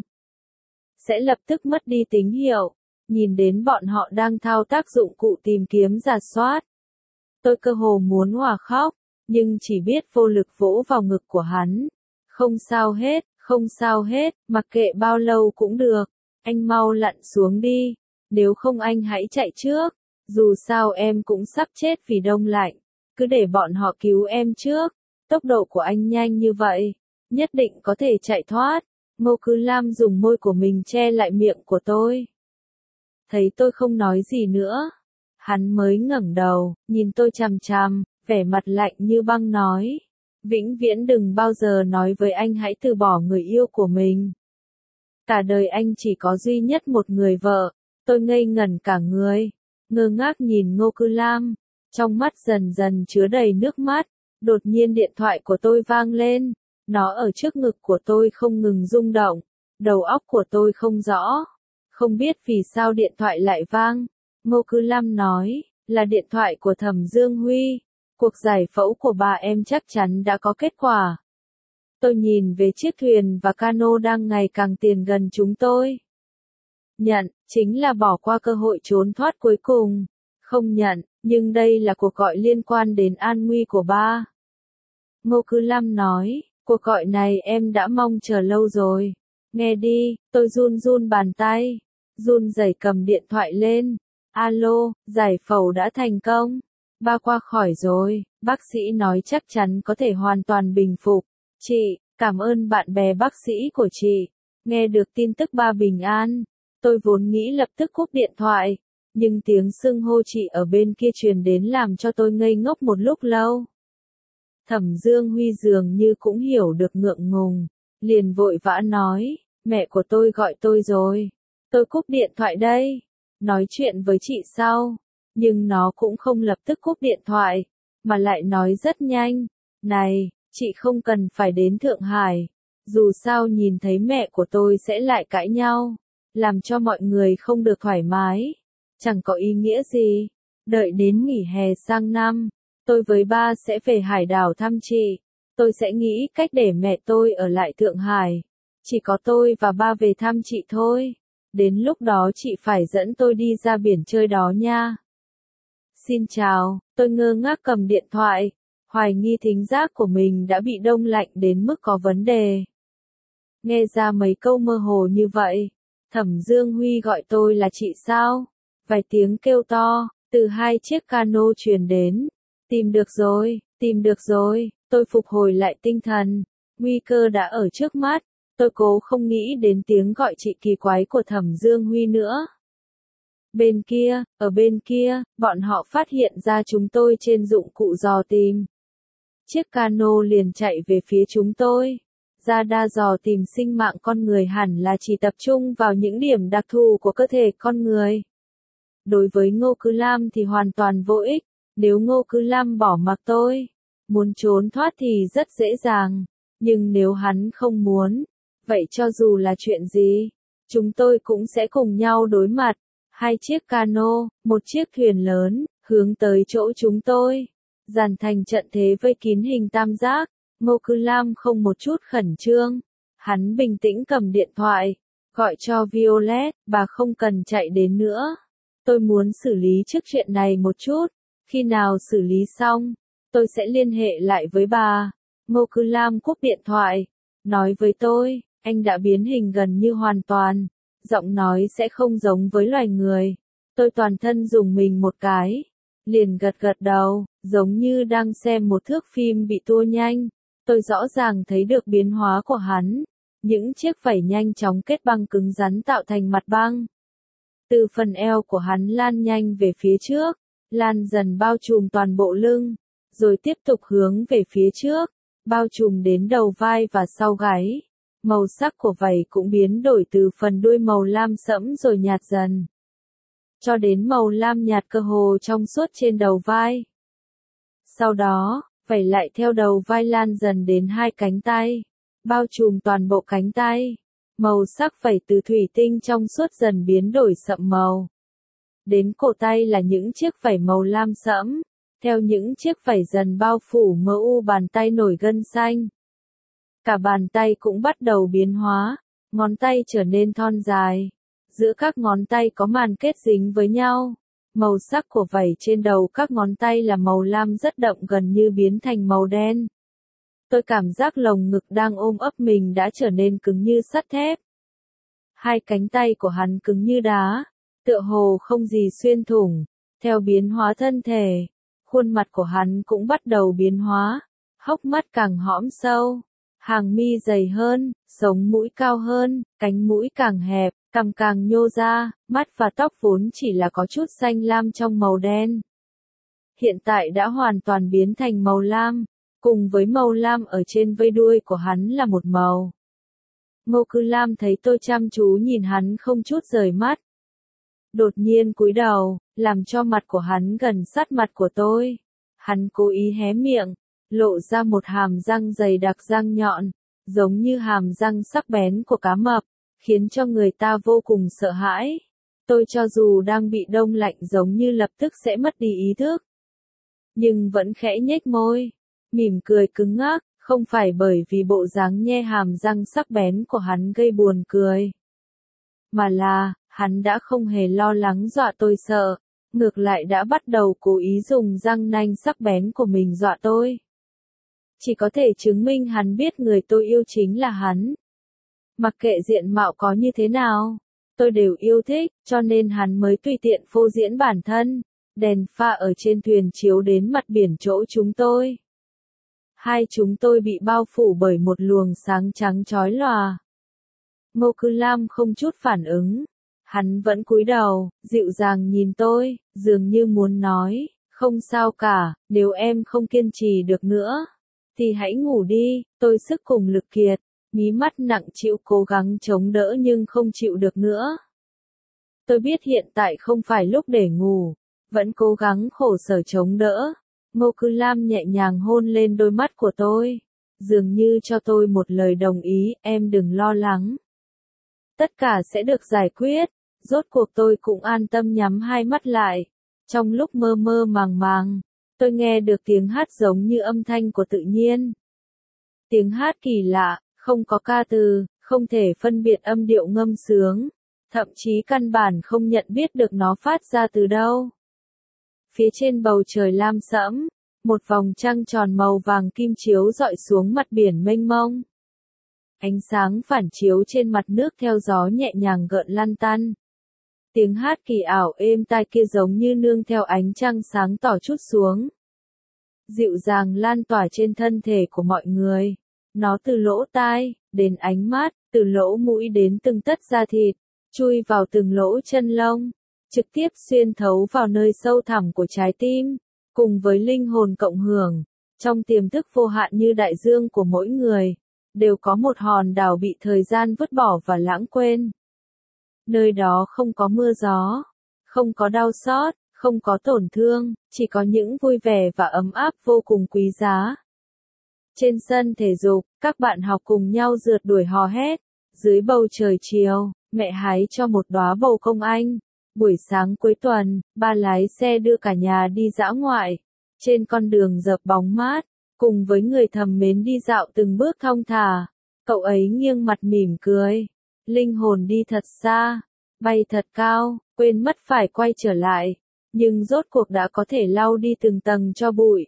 Sẽ lập tức mất đi tín hiệu. Nhìn đến bọn họ đang thao tác dụng cụ tìm kiếm rà soát. Tôi cơ hồ muốn òa khóc, nhưng chỉ biết vô lực vỗ vào ngực của hắn. Không sao hết, không sao hết, mặc kệ bao lâu cũng được. Anh mau lặn xuống đi, nếu không anh hãy chạy trước. Dù sao em cũng sắp chết vì đông lạnh. Cứ để bọn họ cứu em trước. Tốc độ của anh nhanh như vậy, nhất định có thể chạy thoát. Ngô Cư Lam dùng môi của mình che lại miệng của tôi. Thấy tôi không nói gì nữa, hắn mới ngẩng đầu, nhìn tôi chằm chằm, vẻ mặt lạnh như băng nói. Vĩnh viễn đừng bao giờ nói với anh hãy từ bỏ người yêu của mình. Cả đời anh chỉ có duy nhất một người vợ. Tôi ngây ngẩn cả người, ngơ ngác nhìn Ngô Cư Lam, trong mắt dần dần chứa đầy nước mắt. Đột nhiên điện thoại của tôi vang lên, nó ở trước ngực của tôi không ngừng rung động, đầu óc của tôi không rõ, không biết vì sao điện thoại lại vang. Ngô Cư Lam nói, là điện thoại của Thẩm Dương Huy, cuộc giải phẫu của bà em chắc chắn đã có kết quả. Tôi nhìn về chiếc thuyền và cano đang ngày càng tiến gần chúng tôi. Nhận, chính là bỏ qua cơ hội trốn thoát cuối cùng. Không nhận, nhưng đây là cuộc gọi liên quan đến an nguy của ba. Ngô Cư Lam nói, cuộc gọi này em đã mong chờ lâu rồi. Nghe đi, tôi run run bàn tay, run rẩy cầm điện thoại lên. Alo, giải phẫu đã thành công. Ba qua khỏi rồi, bác sĩ nói chắc chắn có thể hoàn toàn bình phục. Chị, cảm ơn bạn bè bác sĩ của chị. Nghe được tin tức ba bình an, tôi vốn nghĩ lập tức cúp điện thoại. Nhưng tiếng xưng hô chị ở bên kia truyền đến làm cho tôi ngây ngốc một lúc lâu. Thẩm Dương Huy dường như cũng hiểu được ngượng ngùng, liền vội vã nói, mẹ của tôi gọi tôi rồi, tôi cúp điện thoại đây, nói chuyện với chị sau, nhưng nó cũng không lập tức cúp điện thoại, mà lại nói rất nhanh, này, chị không cần phải đến Thượng Hải, dù sao nhìn thấy mẹ của tôi sẽ lại cãi nhau, làm cho mọi người không được thoải mái, chẳng có ý nghĩa gì, đợi đến nghỉ hè sang năm. Tôi với ba sẽ về hải đảo thăm chị. Tôi sẽ nghĩ cách để mẹ tôi ở lại Thượng Hải. Chỉ có tôi và ba về thăm chị thôi. Đến lúc đó chị phải dẫn tôi đi ra biển chơi đó nha. Xin chào, tôi ngơ ngác cầm điện thoại. Hoài nghi thính giác của mình đã bị đông lạnh đến mức có vấn đề. Nghe ra mấy câu mơ hồ như vậy. Thẩm Dương Huy gọi tôi là chị sao? Vài tiếng kêu to, từ hai chiếc cano truyền đến. Tìm được rồi, tìm được rồi, tôi phục hồi lại tinh thần. Nguy cơ đã ở trước mắt, tôi cố không nghĩ đến tiếng gọi chị kỳ quái của Thẩm Dương Huy nữa. Bên kia, ở bên kia, bọn họ phát hiện ra chúng tôi trên dụng cụ dò tìm. Chiếc cano liền chạy về phía chúng tôi. Radar dò tìm sinh mạng con người hẳn là chỉ tập trung vào những điểm đặc thù của cơ thể con người. Đối với Ngô Cứ Lam thì hoàn toàn vô ích, nếu Ngô Cứ Lam bỏ mặc tôi, muốn trốn thoát thì rất dễ dàng, nhưng nếu hắn không muốn, vậy cho dù là chuyện gì, chúng tôi cũng sẽ cùng nhau đối mặt. Hai chiếc cano, một chiếc thuyền lớn, hướng tới chỗ chúng tôi, dàn thành trận thế vây kín hình tam giác. Ngô Cứ Lam không một chút khẩn trương, hắn bình tĩnh cầm điện thoại, gọi cho Violet, bà không cần chạy đến nữa. Tôi muốn xử lý trước chuyện này một chút, khi nào xử lý xong, tôi sẽ liên hệ lại với bà. Ngô Cứ Lam cúp điện thoại, nói với tôi, anh đã biến hình gần như hoàn toàn, giọng nói sẽ không giống với loài người. Tôi toàn thân dùng mình một cái, liền gật gật đầu, giống như đang xem một thước phim bị tua nhanh. Tôi rõ ràng thấy được biến hóa của hắn, những chiếc vảy nhanh chóng kết băng cứng rắn tạo thành mặt băng. Từ phần eo của hắn lan nhanh về phía trước, lan dần bao trùm toàn bộ lưng, rồi tiếp tục hướng về phía trước, bao trùm đến đầu vai và sau gáy. Màu sắc của vảy cũng biến đổi từ phần đuôi màu lam sẫm rồi nhạt dần, cho đến màu lam nhạt cơ hồ trong suốt trên đầu vai. Sau đó, vảy lại theo đầu vai lan dần đến hai cánh tay, bao trùm toàn bộ cánh tay. Màu sắc vảy từ thủy tinh trong suốt dần biến đổi sậm màu. Đến cổ tay là những chiếc vảy màu lam sẫm, theo những chiếc vảy dần bao phủ mờ u bàn tay nổi gân xanh. Cả bàn tay cũng bắt đầu biến hóa, ngón tay trở nên thon dài. Giữa các ngón tay có màn kết dính với nhau. Màu sắc của vảy trên đầu các ngón tay là màu lam rất đậm gần như biến thành màu đen. Tôi cảm giác lồng ngực đang ôm ấp mình đã trở nên cứng như sắt thép. Hai cánh tay của hắn cứng như đá, tựa hồ không gì xuyên thủng. Theo biến hóa thân thể, khuôn mặt của hắn cũng bắt đầu biến hóa, hốc mắt càng hõm sâu, hàng mi dày hơn, sống mũi cao hơn, cánh mũi càng hẹp, cằm càng nhô ra, mắt và tóc vốn chỉ là có chút xanh lam trong màu đen. Hiện tại đã hoàn toàn biến thành màu lam, cùng với màu lam ở trên vây đuôi của hắn là một màu. Ngô Cứ Lam thấy tôi chăm chú nhìn hắn không chút rời mắt. Đột nhiên cúi đầu, làm cho mặt của hắn gần sát mặt của tôi. Hắn cố ý hé miệng, lộ ra một hàm răng dày đặc răng nhọn, giống như hàm răng sắc bén của cá mập, khiến cho người ta vô cùng sợ hãi. Tôi cho dù đang bị đông lạnh giống như lập tức sẽ mất đi ý thức, nhưng vẫn khẽ nhếch môi, mỉm cười cứng ngắc, không phải bởi vì bộ dáng nhe hàm răng sắc bén của hắn gây buồn cười, mà là, hắn đã không hề lo lắng dọa tôi sợ, ngược lại đã bắt đầu cố ý dùng răng nanh sắc bén của mình dọa tôi. Chỉ có thể chứng minh hắn biết người tôi yêu chính là hắn. Mặc kệ diện mạo có như thế nào, tôi đều yêu thích, cho nên hắn mới tùy tiện phô diễn bản thân. Đèn pha ở trên thuyền chiếu đến mặt biển chỗ chúng tôi. Hai chúng tôi bị bao phủ bởi một luồng sáng trắng chói lòa. Ngô Cứ Lam không chút phản ứng. Hắn vẫn cúi đầu, dịu dàng nhìn tôi, dường như muốn nói, không sao cả, nếu em không kiên trì được nữa, thì hãy ngủ đi. Tôi sức cùng lực kiệt, mí mắt nặng chịu cố gắng chống đỡ nhưng không chịu được nữa. Tôi biết hiện tại không phải lúc để ngủ, vẫn cố gắng khổ sở chống đỡ. Ngô Cứ Lam nhẹ nhàng hôn lên đôi mắt của tôi, dường như cho tôi một lời đồng ý, em đừng lo lắng. Tất cả sẽ được giải quyết. Rốt cuộc tôi cũng an tâm nhắm hai mắt lại. Trong lúc mơ mơ màng màng, tôi nghe được tiếng hát giống như âm thanh của tự nhiên. Tiếng hát kỳ lạ, không có ca từ, không thể phân biệt âm điệu ngâm sướng, thậm chí căn bản không nhận biết được nó phát ra từ đâu. Phía trên bầu trời lam sẫm, một vòng trăng tròn màu vàng kim chiếu rọi xuống mặt biển mênh mông. Ánh sáng phản chiếu trên mặt nước theo gió nhẹ nhàng gợn lăn tăn. Tiếng hát kỳ ảo êm tai kia giống như nương theo ánh trăng sáng tỏ trút xuống. dịu dàng lan tỏa trên thân thể của mọi người. Nó từ lỗ tai, đến ánh mắt, từ lỗ mũi đến từng tấc da thịt, chui vào từng lỗ chân lông, trực tiếp xuyên thấu vào nơi sâu thẳm của trái tim, cùng với linh hồn cộng hưởng. Trong tiềm thức vô hạn như đại dương của mỗi người, đều có một hòn đảo bị thời gian vứt bỏ và lãng quên. Nơi đó không có mưa gió, không có đau xót, không có tổn thương, chỉ có những vui vẻ và ấm áp vô cùng quý giá. Trên sân thể dục, các bạn học cùng nhau rượt đuổi hò hét. Dưới bầu trời chiều, mẹ hái cho một đóa bầu công anh. Buổi sáng cuối tuần, ba lái xe đưa cả nhà đi dã ngoại. Trên con đường dợp bóng mát, cùng với người thầm mến đi dạo từng bước thong thả. Cậu ấy nghiêng mặt mỉm cười. Linh hồn đi thật xa, bay thật cao, quên mất phải quay trở lại. Nhưng rốt cuộc đã có thể lau đi từng tầng tro bụi,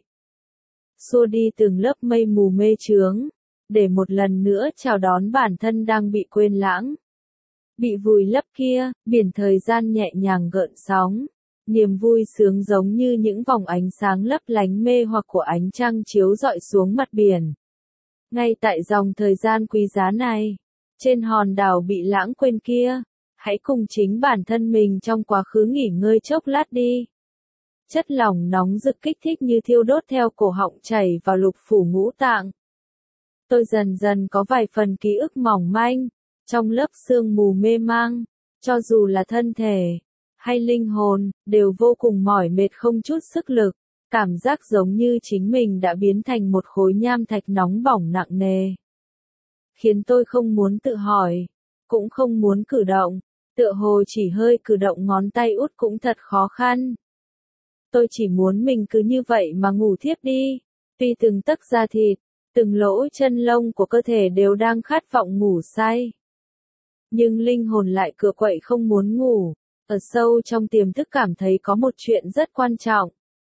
xua đi từng lớp mây mù mê chướng, để một lần nữa chào đón bản thân đang bị quên lãng. Bị vùi lấp kia, biển thời gian nhẹ nhàng gợn sóng, niềm vui sướng giống như những vòng ánh sáng lấp lánh mê hoặc của ánh trăng chiếu rọi xuống mặt biển. Ngay tại dòng thời gian quý giá này, trên hòn đảo bị lãng quên kia, hãy cùng chính bản thân mình trong quá khứ nghỉ ngơi chốc lát đi. Chất lỏng nóng rực kích thích như thiêu đốt theo cổ họng chảy vào lục phủ ngũ tạng. Tôi dần dần có vài phần ký ức mỏng manh, trong lớp sương mù mê mang, cho dù là thân thể, hay linh hồn, đều vô cùng mỏi mệt không chút sức lực, cảm giác giống như chính mình đã biến thành một khối nham thạch nóng bỏng nặng nề. Khiến tôi không muốn tự hỏi, cũng không muốn cử động, tựa hồ chỉ hơi cử động ngón tay út cũng thật khó khăn. Tôi chỉ muốn mình cứ như vậy mà ngủ thiếp đi, tuy từng tấc da thịt, từng lỗ chân lông của cơ thể đều đang khát vọng ngủ say. Nhưng linh hồn lại cựa quậy không muốn ngủ, ở sâu trong tiềm thức cảm thấy có một chuyện rất quan trọng.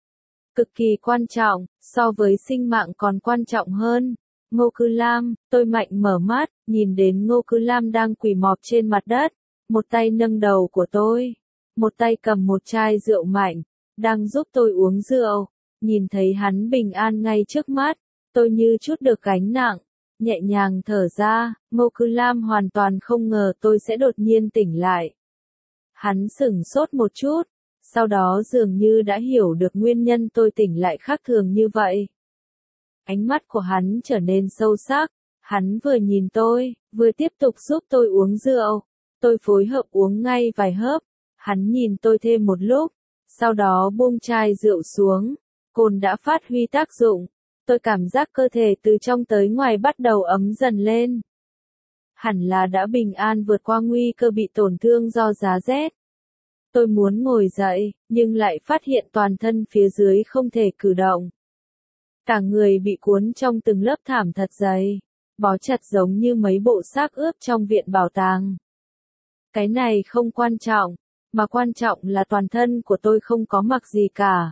Cực kỳ quan trọng, so với sinh mạng còn quan trọng hơn. Ngô Cư Lam, tôi mạnh mở mắt, nhìn đến Ngô Cư Lam đang quỳ mọp trên mặt đất, một tay nâng đầu của tôi, một tay cầm một chai rượu mạnh, đang giúp tôi uống rượu. Nhìn thấy hắn bình an ngay trước mắt, tôi như chút được gánh nặng, nhẹ nhàng thở ra. Ngô Cư Lam hoàn toàn không ngờ tôi sẽ đột nhiên tỉnh lại. Hắn sửng sốt một chút, sau đó dường như đã hiểu được nguyên nhân tôi tỉnh lại khác thường như vậy. Ánh mắt của hắn trở nên sâu sắc, hắn vừa nhìn tôi, vừa tiếp tục giúp tôi uống rượu. Tôi phối hợp uống ngay vài hớp, hắn nhìn tôi thêm một lúc, sau đó buông chai rượu xuống. Cồn đã phát huy tác dụng, tôi cảm giác cơ thể từ trong tới ngoài bắt đầu ấm dần lên. Hẳn là đã bình an vượt qua nguy cơ bị tổn thương do giá rét. Tôi muốn ngồi dậy, nhưng lại phát hiện toàn thân phía dưới không thể cử động. Cả người bị cuốn trong từng lớp thảm thật dày, bó chặt giống như mấy bộ xác ướp trong viện bảo tàng. Cái này không quan trọng, mà quan trọng là toàn thân của tôi không có mặc gì cả.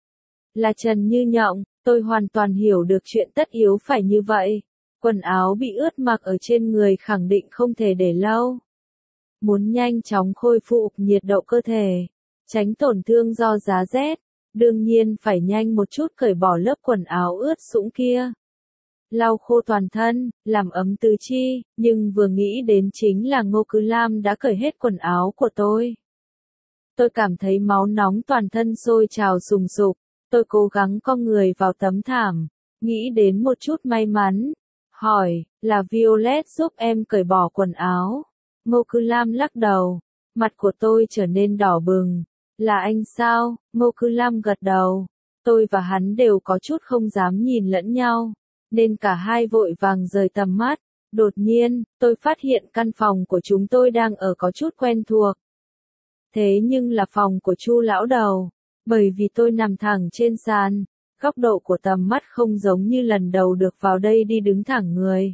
Là trần như nhộng, tôi hoàn toàn hiểu được chuyện tất yếu phải như vậy. Quần áo bị ướt mặc ở trên người khẳng định không thể để lâu. Muốn nhanh chóng khôi phục nhiệt độ cơ thể, tránh tổn thương do giá rét, đương nhiên phải nhanh một chút cởi bỏ lớp quần áo ướt sũng kia. Lau khô toàn thân, làm ấm tứ chi, nhưng vừa nghĩ đến chính là Ngô Cư Lam đã cởi hết quần áo của tôi. Tôi cảm thấy máu nóng toàn thân sôi trào sùng sục, tôi cố gắng cong người vào tấm thảm, nghĩ đến một chút may mắn, hỏi, là Violet giúp em cởi bỏ quần áo. Ngô Cư Lam lắc đầu, mặt của tôi trở nên đỏ bừng. Là anh sao? Ngô Cư Lam gật đầu. Tôi và hắn đều có chút không dám nhìn lẫn nhau, nên cả hai vội vàng rời tầm mắt. Đột nhiên, tôi phát hiện căn phòng của chúng tôi đang ở có chút quen thuộc. Thế nhưng là phòng của Chu lão đầu, bởi vì tôi nằm thẳng trên sàn, góc độ của tầm mắt không giống như lần đầu được vào đây đi đứng thẳng người.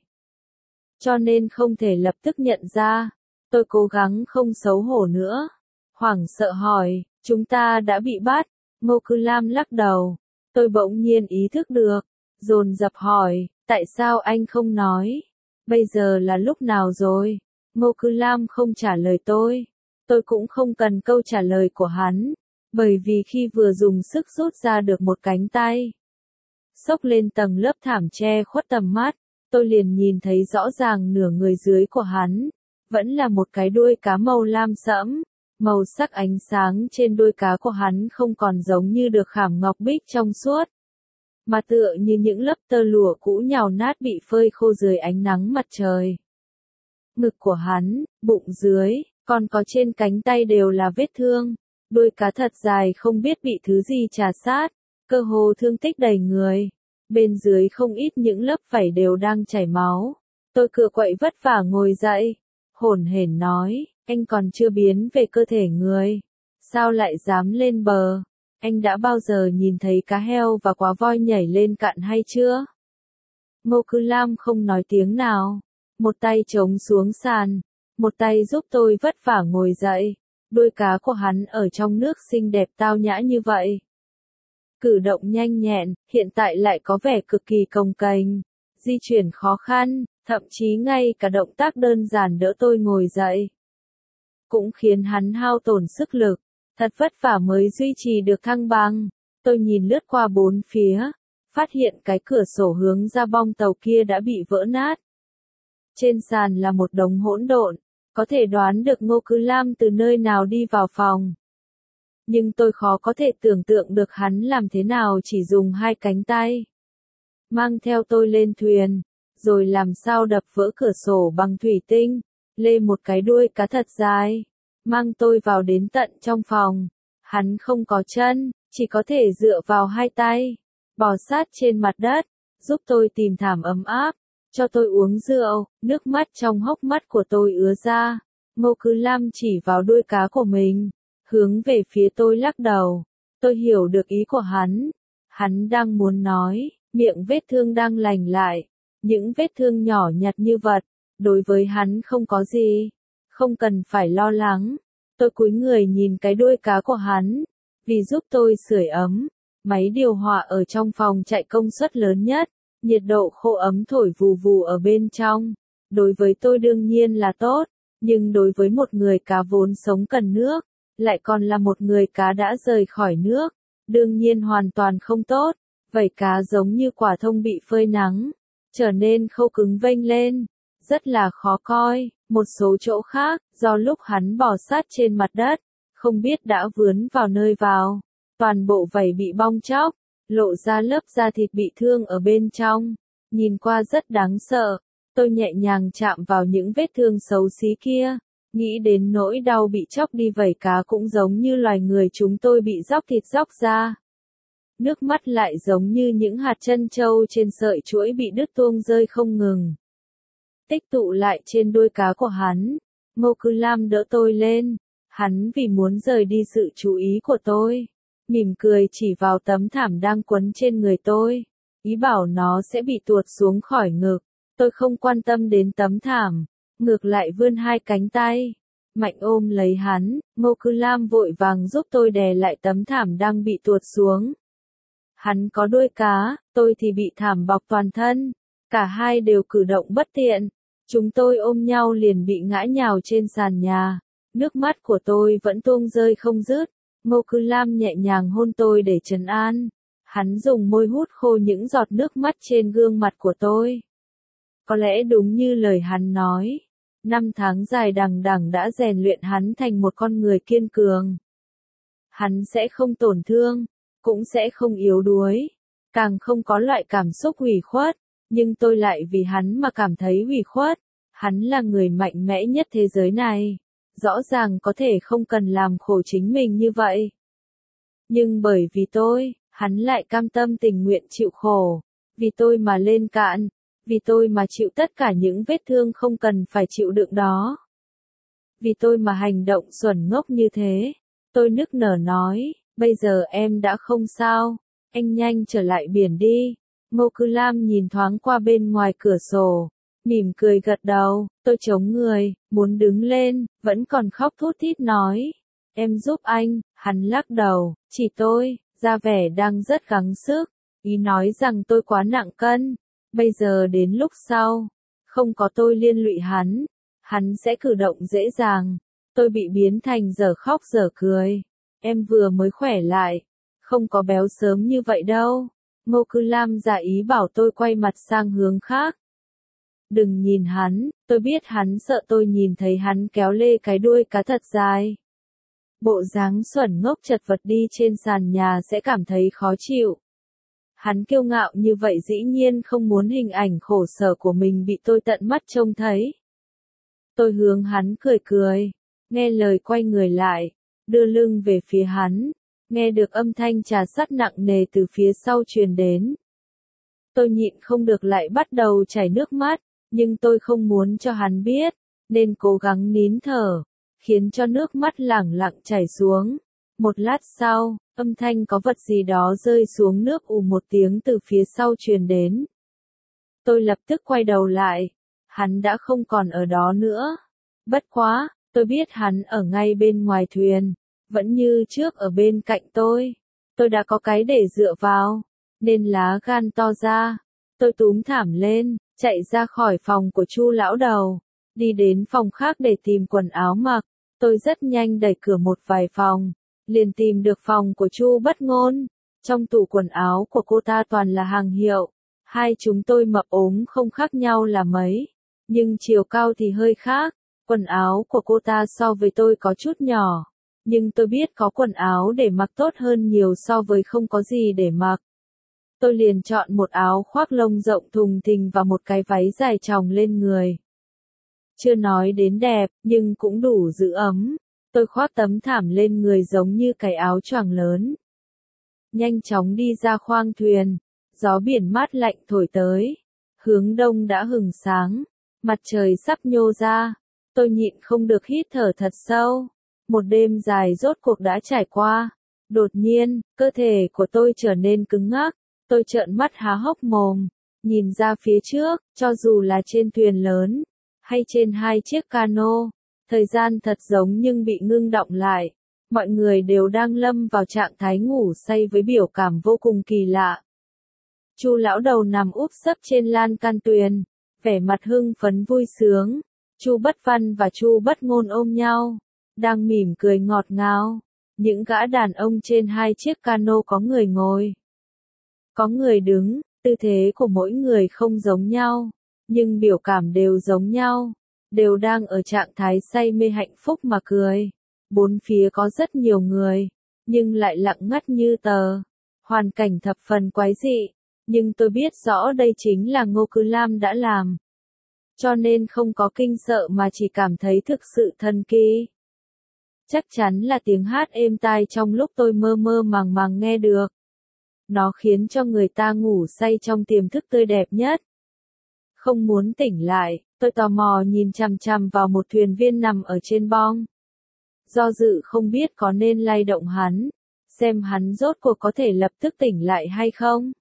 Cho nên không thể lập tức nhận ra. Tôi cố gắng không xấu hổ nữa. Hoảng sợ hỏi, chúng ta đã bị bắt. Ngô Cư Lam lắc đầu. Tôi bỗng nhiên ý thức được, dồn dập hỏi, tại sao anh không nói? Bây giờ là lúc nào rồi? Ngô Cư Lam không trả lời tôi. Tôi cũng không cần câu trả lời của hắn, bởi vì khi vừa dùng sức rút ra được một cánh tay, Xốc lên tầng lớp thảm che khuất tầm mắt, tôi liền nhìn thấy rõ ràng nửa người dưới của hắn, vẫn là một cái đuôi cá màu lam sẫm. Màu sắc ánh sáng trên đuôi cá của hắn không còn giống như được khảm ngọc bích trong suốt, mà tựa như những lớp tơ lụa cũ nhàu nát bị phơi khô dưới ánh nắng mặt trời. Ngực của hắn, bụng dưới, còn có trên cánh tay đều là vết thương, đuôi cá thật dài không biết bị thứ gì trà sát, cơ hồ thương tích đầy người. Bên dưới không ít những lớp vảy đều đang chảy máu. Tôi cựa quậy vất vả ngồi dậy, hổn hển nói, anh còn chưa biến về cơ thể người, sao lại dám lên bờ? Anh đã bao giờ nhìn thấy cá heo và quá voi nhảy lên cạn hay chưa? Ngô Cư Lam không nói tiếng nào, một tay chống xuống sàn, một tay giúp tôi vất vả ngồi dậy. Đuôi cá của hắn ở trong nước xinh đẹp tao nhã như vậy, cử động nhanh nhẹn, hiện tại lại có vẻ cực kỳ cồng kềnh, di chuyển khó khăn, thậm chí ngay cả động tác đơn giản đỡ tôi ngồi dậy cũng khiến hắn hao tổn sức lực, thật vất vả mới duy trì được thăng bằng. Tôi nhìn lướt qua bốn phía, phát hiện cái cửa sổ hướng ra bong tàu kia đã bị vỡ nát. Trên sàn là một đống hỗn độn, có thể đoán được Ngô Cư Lam từ nơi nào đi vào phòng. Nhưng tôi khó có thể tưởng tượng được hắn làm thế nào chỉ dùng hai cánh tay mang theo tôi lên thuyền, rồi làm sao đập vỡ cửa sổ bằng thủy tinh, lê một cái đuôi cá thật dài, mang tôi vào đến tận trong phòng. Hắn không có chân, chỉ có thể dựa vào hai tay, bò sát trên mặt đất, giúp tôi tìm thảm ấm áp, cho tôi uống rượu. Nước mắt trong hốc mắt của tôi ứa ra. Ngô Cư Lam chỉ vào đuôi cá của mình, hướng về phía tôi lắc đầu. Tôi hiểu được ý của hắn. Hắn đang muốn nói, miệng vết thương đang lành lại. Những vết thương nhỏ nhặt như vật, đối với hắn không có gì, không cần phải lo lắng. Tôi cúi người nhìn cái đuôi cá của hắn, vì giúp tôi sưởi ấm. Máy điều hòa ở trong phòng chạy công suất lớn nhất, nhiệt độ khô ấm thổi vù vù ở bên trong. Đối với tôi đương nhiên là tốt, nhưng đối với một người cá vốn sống cần nước, lại còn là một người cá đã rời khỏi nước, đương nhiên hoàn toàn không tốt. Vảy cá giống như quả thông bị phơi nắng, trở nên khô cứng vênh lên, rất là khó coi. Một số chỗ khác, do lúc hắn bò sát trên mặt đất, không biết đã vướn vào nơi vào, toàn bộ vảy bị bong tróc, lộ ra lớp da thịt bị thương ở bên trong, nhìn qua rất đáng sợ. Tôi nhẹ nhàng chạm vào những vết thương xấu xí kia, nghĩ đến nỗi đau bị chóc đi vảy cá cũng giống như loài người chúng tôi bị róc thịt róc da. Nước mắt lại giống như những hạt trân châu trên sợi chuỗi bị đứt tuông rơi không ngừng, tích tụ lại trên đuôi cá của hắn. Ngô Cư Lam đỡ tôi lên, hắn vì muốn rời đi sự chú ý của tôi, mỉm cười chỉ vào tấm thảm đang quấn trên người tôi, ý bảo nó sẽ bị tuột xuống khỏi ngực. Tôi không quan tâm đến tấm thảm, ngược lại vươn hai cánh tay, mạnh ôm lấy hắn. Ngô Cư Lam vội vàng giúp tôi đè lại tấm thảm đang bị tuột xuống. Hắn có đuôi cá, tôi thì bị thảm bọc toàn thân, cả hai đều cử động bất tiện. Chúng tôi ôm nhau liền bị ngã nhào trên sàn nhà, nước mắt của tôi vẫn tuôn rơi không dứt. Ngô Cư Lam nhẹ nhàng hôn tôi để trấn an, hắn dùng môi hút khô những giọt nước mắt trên gương mặt của tôi. Có lẽ đúng như lời hắn nói, năm tháng dài đằng đẵng đã rèn luyện hắn thành một con người kiên cường. Hắn sẽ không tổn thương, cũng sẽ không yếu đuối, càng không có loại cảm xúc ủy khuất, nhưng tôi lại vì hắn mà cảm thấy ủy khuất. Hắn là người mạnh mẽ nhất thế giới này, rõ ràng có thể không cần làm khổ chính mình như vậy. Nhưng bởi vì tôi, hắn lại cam tâm tình nguyện chịu khổ, vì tôi mà lên cạn, vì tôi mà chịu tất cả những vết thương không cần phải chịu đựng đó. Vì tôi mà hành động xuẩn ngốc như thế. Tôi nức nở nói, bây giờ em đã không sao, anh nhanh trở lại biển đi. Ngô Cư Lam nhìn thoáng qua bên ngoài cửa sổ, mỉm cười gật đầu. Tôi chống người, muốn đứng lên, vẫn còn khóc thút thít nói, em giúp anh. Hắn lắc đầu, chỉ tôi, ra vẻ đang rất gắng sức, ý nói rằng tôi quá nặng cân. Bây giờ đến lúc sau, không có tôi liên lụy hắn, hắn sẽ cử động dễ dàng. Tôi bị biến thành dở khóc dở cười. Em vừa mới khỏe lại, không có béo sớm như vậy đâu. Ngô Cư Lam giả ý bảo tôi quay mặt sang hướng khác. Đừng nhìn hắn, tôi biết hắn sợ tôi nhìn thấy hắn kéo lê cái đuôi cá thật dài. Bộ dáng xuẩn ngốc chật vật đi trên sàn nhà sẽ cảm thấy khó chịu. Hắn kiêu ngạo như vậy dĩ nhiên không muốn hình ảnh khổ sở của mình bị tôi tận mắt trông thấy. Tôi hướng hắn cười cười, nghe lời quay người lại, đưa lưng về phía hắn, nghe được âm thanh trà sắt nặng nề từ phía sau truyền đến. Tôi nhịn không được lại bắt đầu chảy nước mắt, nhưng tôi không muốn cho hắn biết, nên cố gắng nín thở, khiến cho nước mắt lẳng lặng chảy xuống. Một lát sau, âm thanh có vật gì đó rơi xuống nước ù một tiếng từ phía sau truyền đến. Tôi lập tức quay đầu lại, hắn đã không còn ở đó nữa. Bất quá, tôi biết hắn ở ngay bên ngoài thuyền, vẫn như trước ở bên cạnh tôi. Tôi đã có cái để dựa vào, nên lá gan to ra. Tôi túm thảm lên, chạy ra khỏi phòng của Chu lão đầu, đi đến phòng khác để tìm quần áo mặc. Tôi rất nhanh đẩy cửa một vài phòng, liền tìm được phòng của Chu Bất Ngôn. Trong tủ quần áo của cô ta toàn là hàng hiệu. Hai chúng tôi mập ốm không khác nhau là mấy, nhưng chiều cao thì hơi khác. Quần áo của cô ta so với tôi có chút nhỏ, nhưng tôi biết có quần áo để mặc tốt hơn nhiều so với không có gì để mặc. Tôi liền chọn một áo khoác lông rộng thùng thình và một cái váy dài tròng lên người. Chưa nói đến đẹp, nhưng cũng đủ giữ ấm. Tôi khoác tấm thảm lên người giống như cái áo choàng lớn. Nhanh chóng đi ra khoang thuyền, gió biển mát lạnh thổi tới. Hướng đông đã hừng sáng, mặt trời sắp nhô ra. Tôi nhịn không được hít thở thật sâu. Một đêm dài rốt cuộc đã trải qua. Đột nhiên, cơ thể của tôi trở nên cứng ngắc. Tôi trợn mắt há hốc mồm, nhìn ra phía trước, cho dù là trên thuyền lớn, hay trên hai chiếc cano, thời gian thật giống nhưng bị ngưng đọng lại. Mọi người đều đang lâm vào trạng thái ngủ say với biểu cảm vô cùng kỳ lạ. Chu lão đầu nằm úp sấp trên lan can thuyền, vẻ mặt hưng phấn vui sướng. Chu Bất Văn và Chu Bất Ngôn ôm nhau, đang mỉm cười ngọt ngào. Những gã đàn ông trên hai chiếc cano có người ngồi, có người đứng, tư thế của mỗi người không giống nhau, nhưng biểu cảm đều giống nhau, đều đang ở trạng thái say mê hạnh phúc mà cười. Bốn phía có rất nhiều người, nhưng lại lặng ngắt như tờ. Hoàn cảnh thập phần quái dị, nhưng tôi biết rõ đây chính là Ngô Cư Lam đã làm. Cho nên không có kinh sợ mà chỉ cảm thấy thực sự thần kỳ. Chắc chắn là tiếng hát êm tai trong lúc tôi mơ mơ màng màng nghe được. Nó khiến cho người ta ngủ say trong tiềm thức tươi đẹp nhất. Không muốn tỉnh lại, tôi tò mò nhìn chằm chằm vào một thuyền viên nằm ở trên bong. Do dự không biết có nên lay động hắn, xem hắn rốt cuộc có thể lập tức tỉnh lại hay không.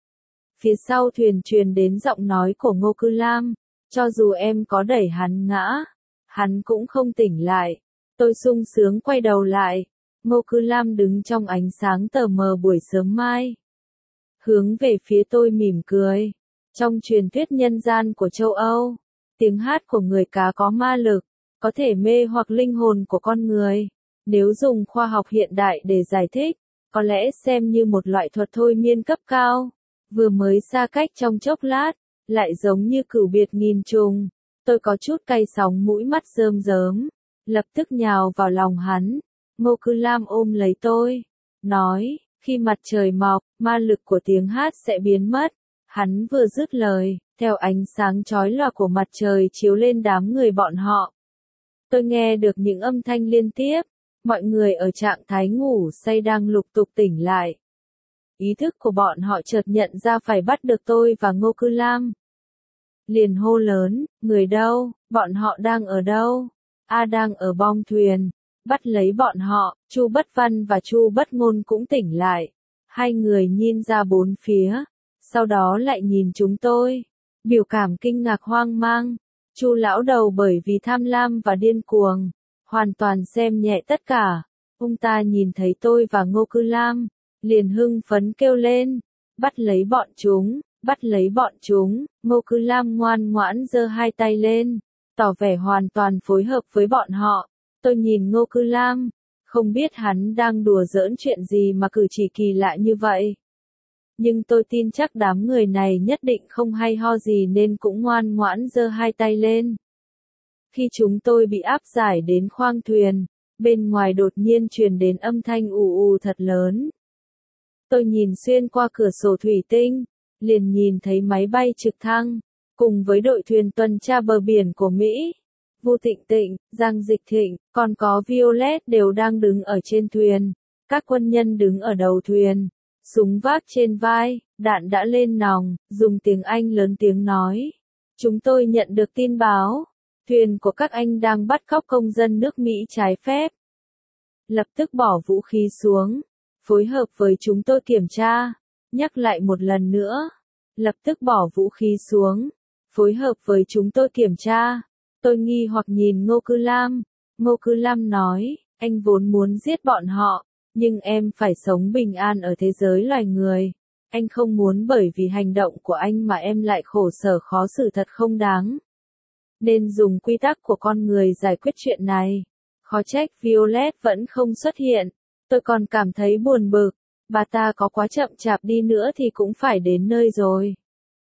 Phía sau thuyền truyền đến giọng nói của Ngô Cư Lam, cho dù em có đẩy hắn ngã, hắn cũng không tỉnh lại. Tôi sung sướng quay đầu lại, Ngô Cư Lam đứng trong ánh sáng tờ mờ buổi sớm mai. Hướng về phía tôi mỉm cười. Trong truyền thuyết nhân gian của châu Âu, tiếng hát của người cá có ma lực, có thể mê hoặc linh hồn của con người. Nếu dùng khoa học hiện đại để giải thích, có lẽ xem như một loại thuật thôi miên cấp cao. Vừa mới xa cách trong chốc lát, lại giống như cửu biệt nghìn trùng. Tôi có chút cay sóng mũi mắt rơm rớm, lập tức nhào vào lòng hắn. Ngô Cư Lam ôm lấy tôi, nói, khi mặt trời mọc, ma lực của tiếng hát sẽ biến mất. Hắn vừa dứt lời, theo ánh sáng chói lòa của mặt trời chiếu lên đám người bọn họ. Tôi nghe được những âm thanh liên tiếp, mọi người ở trạng thái ngủ say đang lục tục tỉnh lại. Ý thức của bọn họ chợt nhận ra phải bắt được tôi và Ngô Cư Lam. Liền hô lớn, người đâu, bọn họ đang ở đâu? A đang ở bong thuyền, bắt lấy bọn họ. Chu Bất Văn và Chu Bất Ngôn cũng tỉnh lại. Hai người nhìn ra bốn phía, sau đó lại nhìn chúng tôi, biểu cảm kinh ngạc hoang mang. Chu lão đầu bởi vì tham lam và điên cuồng, hoàn toàn xem nhẹ tất cả. Ông ta nhìn thấy tôi và Ngô Cư Lam, liền hưng phấn kêu lên, bắt lấy bọn chúng, bắt lấy bọn chúng. Ngô Cư Lam ngoan ngoãn giơ hai tay lên, tỏ vẻ hoàn toàn phối hợp với bọn họ. Tôi nhìn Ngô Cư Lam, không biết hắn đang đùa giỡn chuyện gì mà cử chỉ kỳ lạ như vậy. nhưng tôi tin chắc đám người này nhất định không hay ho gì nên cũng ngoan ngoãn giơ hai tay lên. Khi chúng tôi bị áp giải đến khoang thuyền, bên ngoài đột nhiên truyền đến âm thanh ù ù thật lớn. Tôi nhìn xuyên qua cửa sổ thủy tinh, liền nhìn thấy máy bay trực thăng, cùng với đội thuyền tuần tra bờ biển của Mỹ. Vu Thịnh Tịnh, Giang Dịch Thịnh, còn có Violet đều đang đứng ở trên thuyền. Các quân nhân đứng ở đầu thuyền, súng vác trên vai, đạn đã lên nòng, dùng tiếng Anh lớn tiếng nói. Chúng tôi nhận được tin báo, thuyền của các anh đang bắt cóc công dân nước Mỹ trái phép. Lập tức bỏ vũ khí xuống, phối hợp với chúng tôi kiểm tra. Nhắc lại một lần nữa, lập tức bỏ vũ khí xuống, phối hợp với chúng tôi kiểm tra. Tôi nghi hoặc nhìn Ngô Cư Lam. Ngô Cư Lam nói, anh vốn muốn giết bọn họ, nhưng em phải sống bình an ở thế giới loài người. Anh không muốn bởi vì hành động của anh mà em lại khổ sở khó xử thật không đáng. Nên dùng quy tắc của con người giải quyết chuyện này. Khó trách Violet vẫn không xuất hiện. Tôi còn cảm thấy buồn bực. Bà ta có quá chậm chạp đi nữa thì cũng phải đến nơi rồi.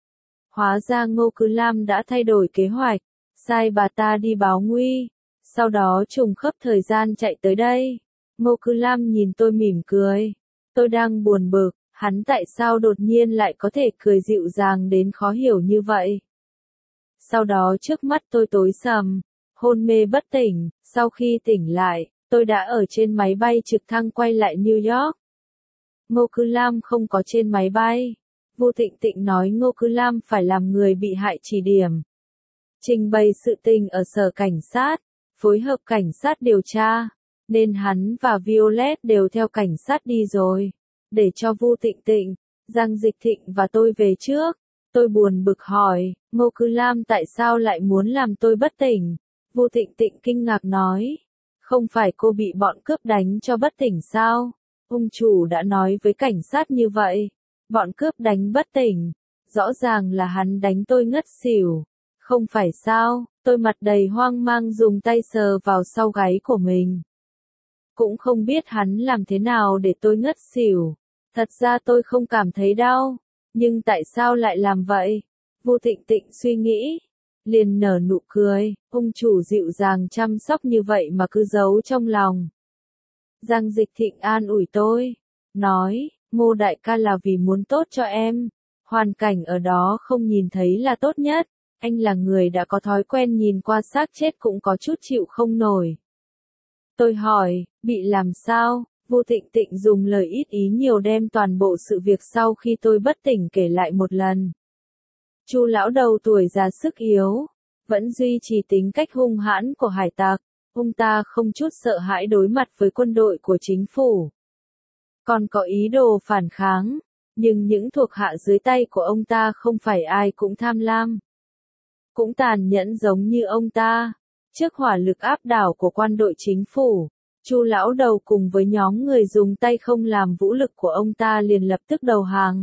Hóa ra Ngô Cư Lam đã thay đổi kế hoạch, sai bà ta đi báo nguy, sau đó trùng khớp thời gian chạy tới đây. Ngô Cư Lam nhìn tôi mỉm cười. Tôi đang buồn bực, hắn tại sao đột nhiên lại có thể cười dịu dàng đến khó hiểu như vậy. Sau đó trước mắt tôi tối sầm, hôn mê bất tỉnh, sau khi tỉnh lại, tôi đã ở trên máy bay trực thăng quay lại New York. Ngô Cư Lam không có trên máy bay. Vu Thịnh Tịnh nói Ngô Cư Lam phải làm người bị hại chỉ điểm. Trình bày sự tình ở sở cảnh sát, phối hợp cảnh sát điều tra, nên hắn và Violet đều theo cảnh sát đi rồi. Để cho Vu Thịnh Tịnh, Giang Dịch Thịnh và tôi về trước. Tôi buồn bực hỏi, Ngô Cư Lam tại sao lại muốn làm tôi bất tỉnh? Vu Thịnh Tịnh kinh ngạc nói, không phải cô bị bọn cướp đánh cho bất tỉnh sao? Ông chủ đã nói với cảnh sát như vậy. Bọn cướp đánh bất tỉnh. Rõ ràng là hắn đánh tôi ngất xỉu. Không phải sao, tôi mặt đầy hoang mang dùng tay sờ vào sau gáy của mình. Cũng không biết hắn làm thế nào để tôi ngất xỉu. Thật ra tôi không cảm thấy đau. Nhưng tại sao lại làm vậy? Vu Thịnh Tịnh suy nghĩ. Liền nở nụ cười. Ông chủ dịu dàng chăm sóc như vậy mà cứ giấu trong lòng. Giang Dịch Thịnh an ủi tôi. Nói, Ngô đại ca là vì muốn tốt cho em. Hoàn cảnh ở đó không nhìn thấy là tốt nhất. Anh là người đã có thói quen nhìn qua xác chết cũng có chút chịu không nổi. Tôi hỏi, bị làm sao? Vu Thịnh Tịnh dùng lời ít ý nhiều đem toàn bộ sự việc sau khi tôi bất tỉnh kể lại một lần. Chu lão đầu tuổi già sức yếu, vẫn duy trì tính cách hung hãn của hải tặc. Ông ta không chút sợ hãi đối mặt với quân đội của chính phủ. Còn có ý đồ phản kháng, nhưng những thuộc hạ dưới tay của ông ta không phải ai cũng tham lam. Cũng tàn nhẫn giống như ông ta. Trước hỏa lực áp đảo của quan đội chính phủ, Chu lão đầu cùng với nhóm người dùng tay không làm vũ lực của ông ta liền lập tức đầu hàng.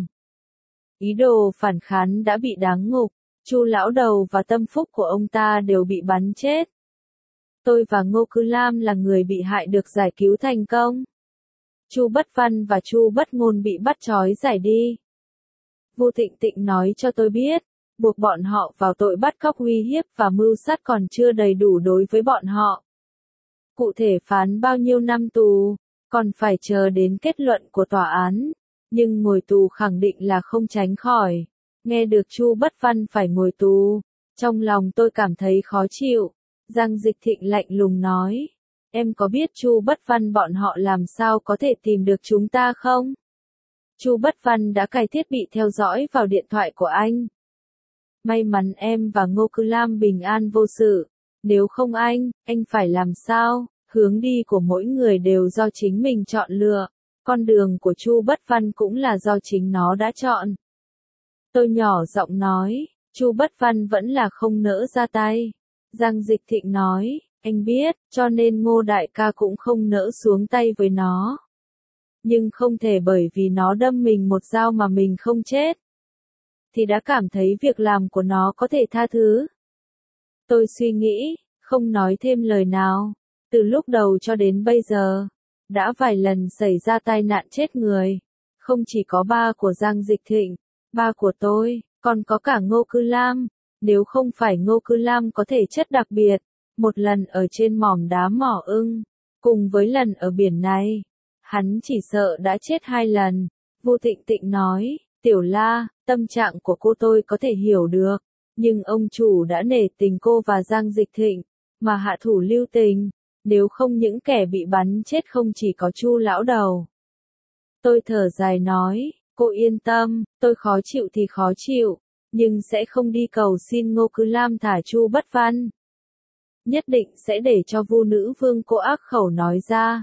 Ý đồ phản kháng đã bị đáng ngục, Chu lão đầu và tâm phúc của ông ta đều bị bắn chết. Tôi và Ngô Cư Lam là người bị hại được giải cứu thành công. Chu Bất Văn và Chu Bất Ngôn bị bắt trói giải đi. Vu Thịnh Tịnh nói cho tôi biết, buộc bọn họ vào tội bắt cóc uy hiếp và mưu sát còn chưa đầy đủ đối với bọn họ. Cụ thể phán bao nhiêu năm tù, còn phải chờ đến kết luận của tòa án, nhưng ngồi tù khẳng định là không tránh khỏi. Nghe được Chu Bất Văn phải ngồi tù, trong lòng tôi cảm thấy khó chịu. Giang Dịch Thịnh lạnh lùng nói, em có biết Chu Bất Văn bọn họ làm sao có thể tìm được chúng ta không? Chu Bất Văn đã cài thiết bị theo dõi vào điện thoại của anh. May mắn em và Ngô Cư Lam bình an vô sự. Nếu không anh, anh phải làm sao? Hướng đi của mỗi người đều do chính mình chọn lựa. Con đường của Chu Bất Văn cũng là do chính nó đã chọn. Tôi nhỏ giọng nói, Chu Bất Văn vẫn là không nỡ ra tay. Giang Dịch Thịnh nói, anh biết, cho nên Ngô đại ca cũng không nỡ xuống tay với nó. Nhưng không thể bởi vì nó đâm mình một dao mà mình không chết. Thì đã cảm thấy việc làm của nó có thể tha thứ. Tôi suy nghĩ, không nói thêm lời nào. Từ lúc đầu cho đến bây giờ, đã vài lần xảy ra tai nạn chết người. Không chỉ có ba của Giang Dịch Thịnh, ba của tôi, còn có cả Ngô Cư Lam. Nếu không phải Ngô Cư Lam có thể chất đặc biệt, một lần ở trên mỏm đá Mỏ Ưng, cùng với lần ở biển này, hắn chỉ sợ đã chết hai lần. Vu Tịnh Tịnh nói, Tiểu La, tâm trạng của cô tôi có thể hiểu được, nhưng ông chủ đã nể tình cô và Giang Dịch Thịnh, mà hạ thủ lưu tình, nếu không những kẻ bị bắn chết không chỉ có Chu lão đầu. Tôi thở dài nói, cô yên tâm, tôi khó chịu thì khó chịu, nhưng sẽ không đi cầu xin Ngô Cư Lam thả Chu Bất Văn. Nhất định sẽ để cho Vu nữ vương cô ác khẩu nói ra.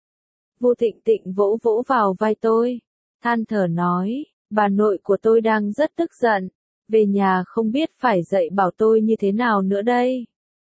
Vu Tịnh Tịnh vỗ vỗ vào vai tôi, than thở nói, bà nội của tôi đang rất tức giận, về nhà không biết phải dạy bảo tôi như thế nào nữa đây.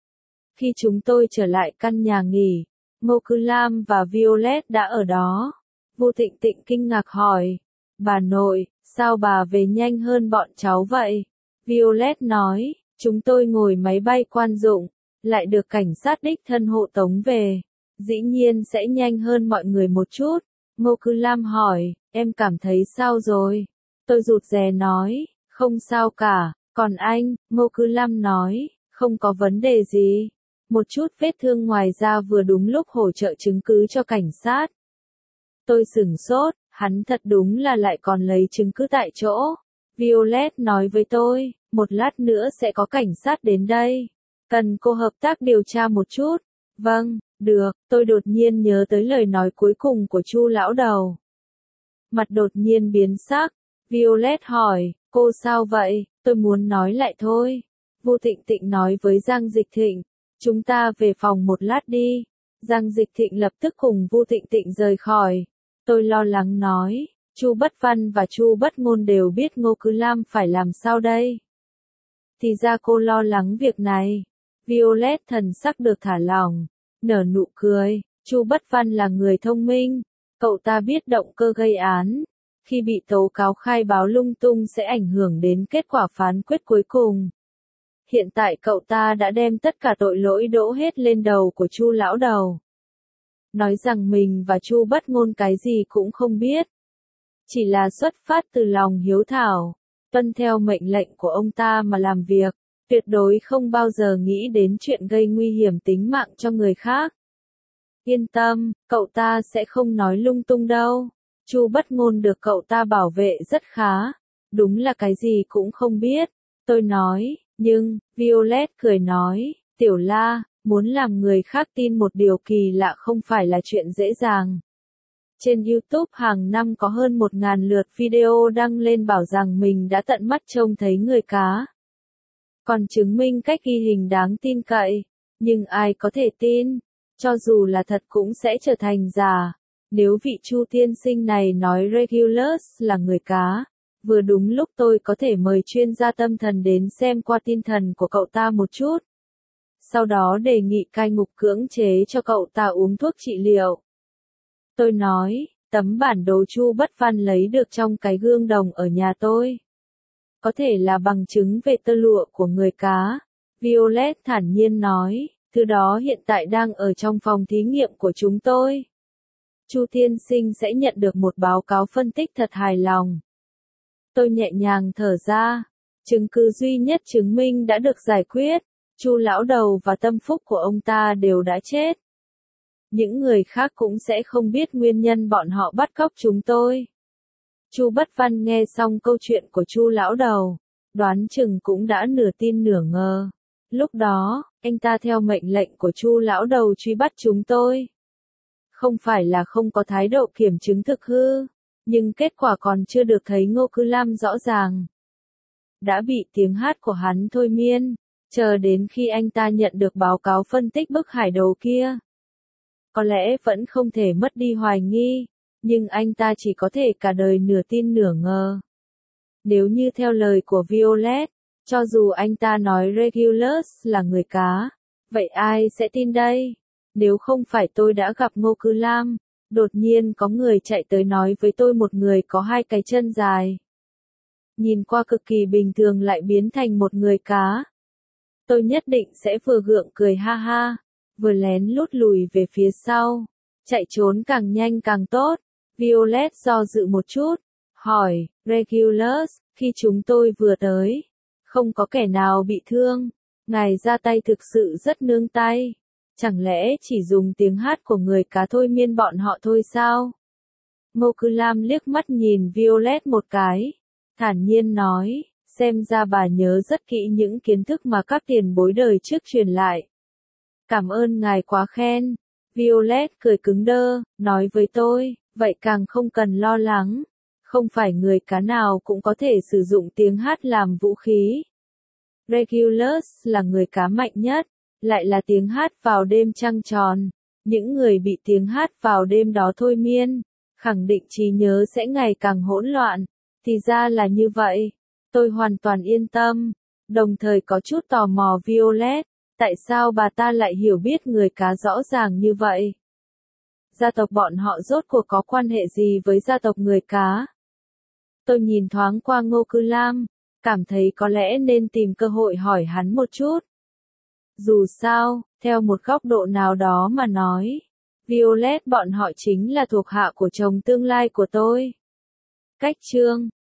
Khi chúng tôi trở lại căn nhà nghỉ, Ngô Cư Lam và Violet đã ở đó. Vu Tịnh Tịnh kinh ngạc hỏi, bà nội, sao bà về nhanh hơn bọn cháu vậy? Violet nói, chúng tôi ngồi máy bay quan dụng, lại được cảnh sát đích thân hộ tống về, dĩ nhiên sẽ nhanh hơn mọi người một chút. Ngô Cư Lam hỏi, em cảm thấy sao rồi? Tôi rụt rè nói, không sao cả, còn anh? Ngô Cư Lam nói, không có vấn đề gì. Một chút vết thương ngoài da vừa đúng lúc hỗ trợ chứng cứ cho cảnh sát. Tôi sửng sốt, hắn thật đúng là lại còn lấy chứng cứ tại chỗ. Violet nói với tôi, một lát nữa sẽ có cảnh sát đến đây. Cần cô hợp tác điều tra một chút. Vâng, được, tôi đột nhiên nhớ tới lời nói cuối cùng của Chu lão đầu. Mặt đột nhiên biến sắc, Violet hỏi, cô sao vậy? Tôi muốn nói lại thôi. Vu Tịnh Tịnh nói với Giang Dịch Thịnh, chúng ta về phòng một lát đi. Giang Dịch Thịnh lập tức cùng Vu Tịnh Tịnh rời khỏi. Tôi lo lắng nói, Chu Bất Văn và Chu Bất Ngôn đều biết Ngô Cư Lam phải làm sao đây? Thì ra cô lo lắng việc này. Violet thần sắc được thả lỏng, nở nụ cười, Chu Bất Văn là người thông minh, cậu ta biết động cơ gây án, khi bị tố cáo khai báo lung tung sẽ ảnh hưởng đến kết quả phán quyết cuối cùng. Hiện tại cậu ta đã đem tất cả tội lỗi đổ hết lên đầu của Chu lão đầu. Nói rằng mình và Chu Bất Ngôn cái gì cũng không biết. Chỉ là xuất phát từ lòng hiếu thảo, tuân theo mệnh lệnh của ông ta mà làm việc, tuyệt đối không bao giờ nghĩ đến chuyện gây nguy hiểm tính mạng cho người khác. Yên tâm, cậu ta sẽ không nói lung tung đâu. Chu Bất Ngôn được cậu ta bảo vệ rất khá, đúng là cái gì cũng không biết. Tôi nói, nhưng, Violet cười nói, Tiểu La, muốn làm người khác tin một điều kỳ lạ không phải là chuyện dễ dàng. Trên YouTube hàng năm có hơn một ngàn lượt video đăng lên bảo rằng mình đã tận mắt trông thấy người cá. Còn chứng minh cách ghi hình đáng tin cậy, nhưng ai có thể tin, cho dù là thật cũng sẽ trở thành giả. Nếu vị Chu tiên sinh này nói Regulus là người cá, vừa đúng lúc tôi có thể mời chuyên gia tâm thần đến xem qua tinh thần của cậu ta một chút. Sau đó đề nghị cai ngục cưỡng chế cho cậu ta uống thuốc trị liệu. Tôi nói, tấm bản đồ Chu Bất Văn lấy được trong cái gương đồng ở nhà tôi. Có thể là bằng chứng về tơ lụa của người cá. Violet thản nhiên nói, thứ đó hiện tại đang ở trong phòng thí nghiệm của chúng tôi. Chu tiên sinh sẽ nhận được một báo cáo phân tích thật hài lòng. Tôi nhẹ nhàng thở ra, chứng cứ duy nhất chứng minh đã được giải quyết, Chu lão đầu và tâm phúc của ông ta đều đã chết. Những người khác cũng sẽ không biết nguyên nhân bọn họ bắt cóc chúng tôi. Chu Bất Văn nghe xong câu chuyện của Chu lão đầu, đoán chừng cũng đã nửa tin nửa ngờ. Lúc đó, anh ta theo mệnh lệnh của Chu lão đầu truy bắt chúng tôi. Không phải là không có thái độ kiểm chứng thực hư, nhưng kết quả còn chưa được thấy Ngô Cư Lam rõ ràng. Đã bị tiếng hát của hắn thôi miên, chờ đến khi anh ta nhận được báo cáo phân tích bức hải đồ kia. Có lẽ vẫn không thể mất đi hoài nghi, nhưng anh ta chỉ có thể cả đời nửa tin nửa ngờ. Nếu như theo lời của Violet, cho dù anh ta nói Regulus là người cá, vậy ai sẽ tin đây? Nếu không phải tôi đã gặp Ngô Cư Lam, đột nhiên có người chạy tới nói với tôi một người có hai cái chân dài. Nhìn qua cực kỳ bình thường lại biến thành một người cá. Tôi nhất định sẽ vừa gượng cười ha ha, vừa lén lút lùi về phía sau. Chạy trốn càng nhanh càng tốt. Violet do dự một chút, hỏi, Regulus, khi chúng tôi vừa tới, không có kẻ nào bị thương, ngài ra tay thực sự rất nương tay, chẳng lẽ chỉ dùng tiếng hát của người cá thôi miên bọn họ thôi sao? Ngô Cư Lam liếc mắt nhìn Violet một cái, thản nhiên nói, xem ra bà nhớ rất kỹ những kiến thức mà các tiền bối đời trước truyền lại. Cảm ơn ngài quá khen. Violet cười cứng đơ, nói với tôi, vậy càng không cần lo lắng, không phải người cá nào cũng có thể sử dụng tiếng hát làm vũ khí. Regulus là người cá mạnh nhất, lại là tiếng hát vào đêm trăng tròn, những người bị tiếng hát vào đêm đó thôi miên, khẳng định trí nhớ sẽ ngày càng hỗn loạn, thì ra là như vậy, tôi hoàn toàn yên tâm, đồng thời có chút tò mò Violet, tại sao bà ta lại hiểu biết người cá rõ ràng như vậy? Gia tộc bọn họ rốt cuộc có quan hệ gì với gia tộc người cá? Tôi nhìn thoáng qua Ngô Cư Lam, cảm thấy có lẽ nên tìm cơ hội hỏi hắn một chút. Dù sao, theo một góc độ nào đó mà nói, Violet bọn họ chính là thuộc hạ của chồng tương lai của tôi. Cách chương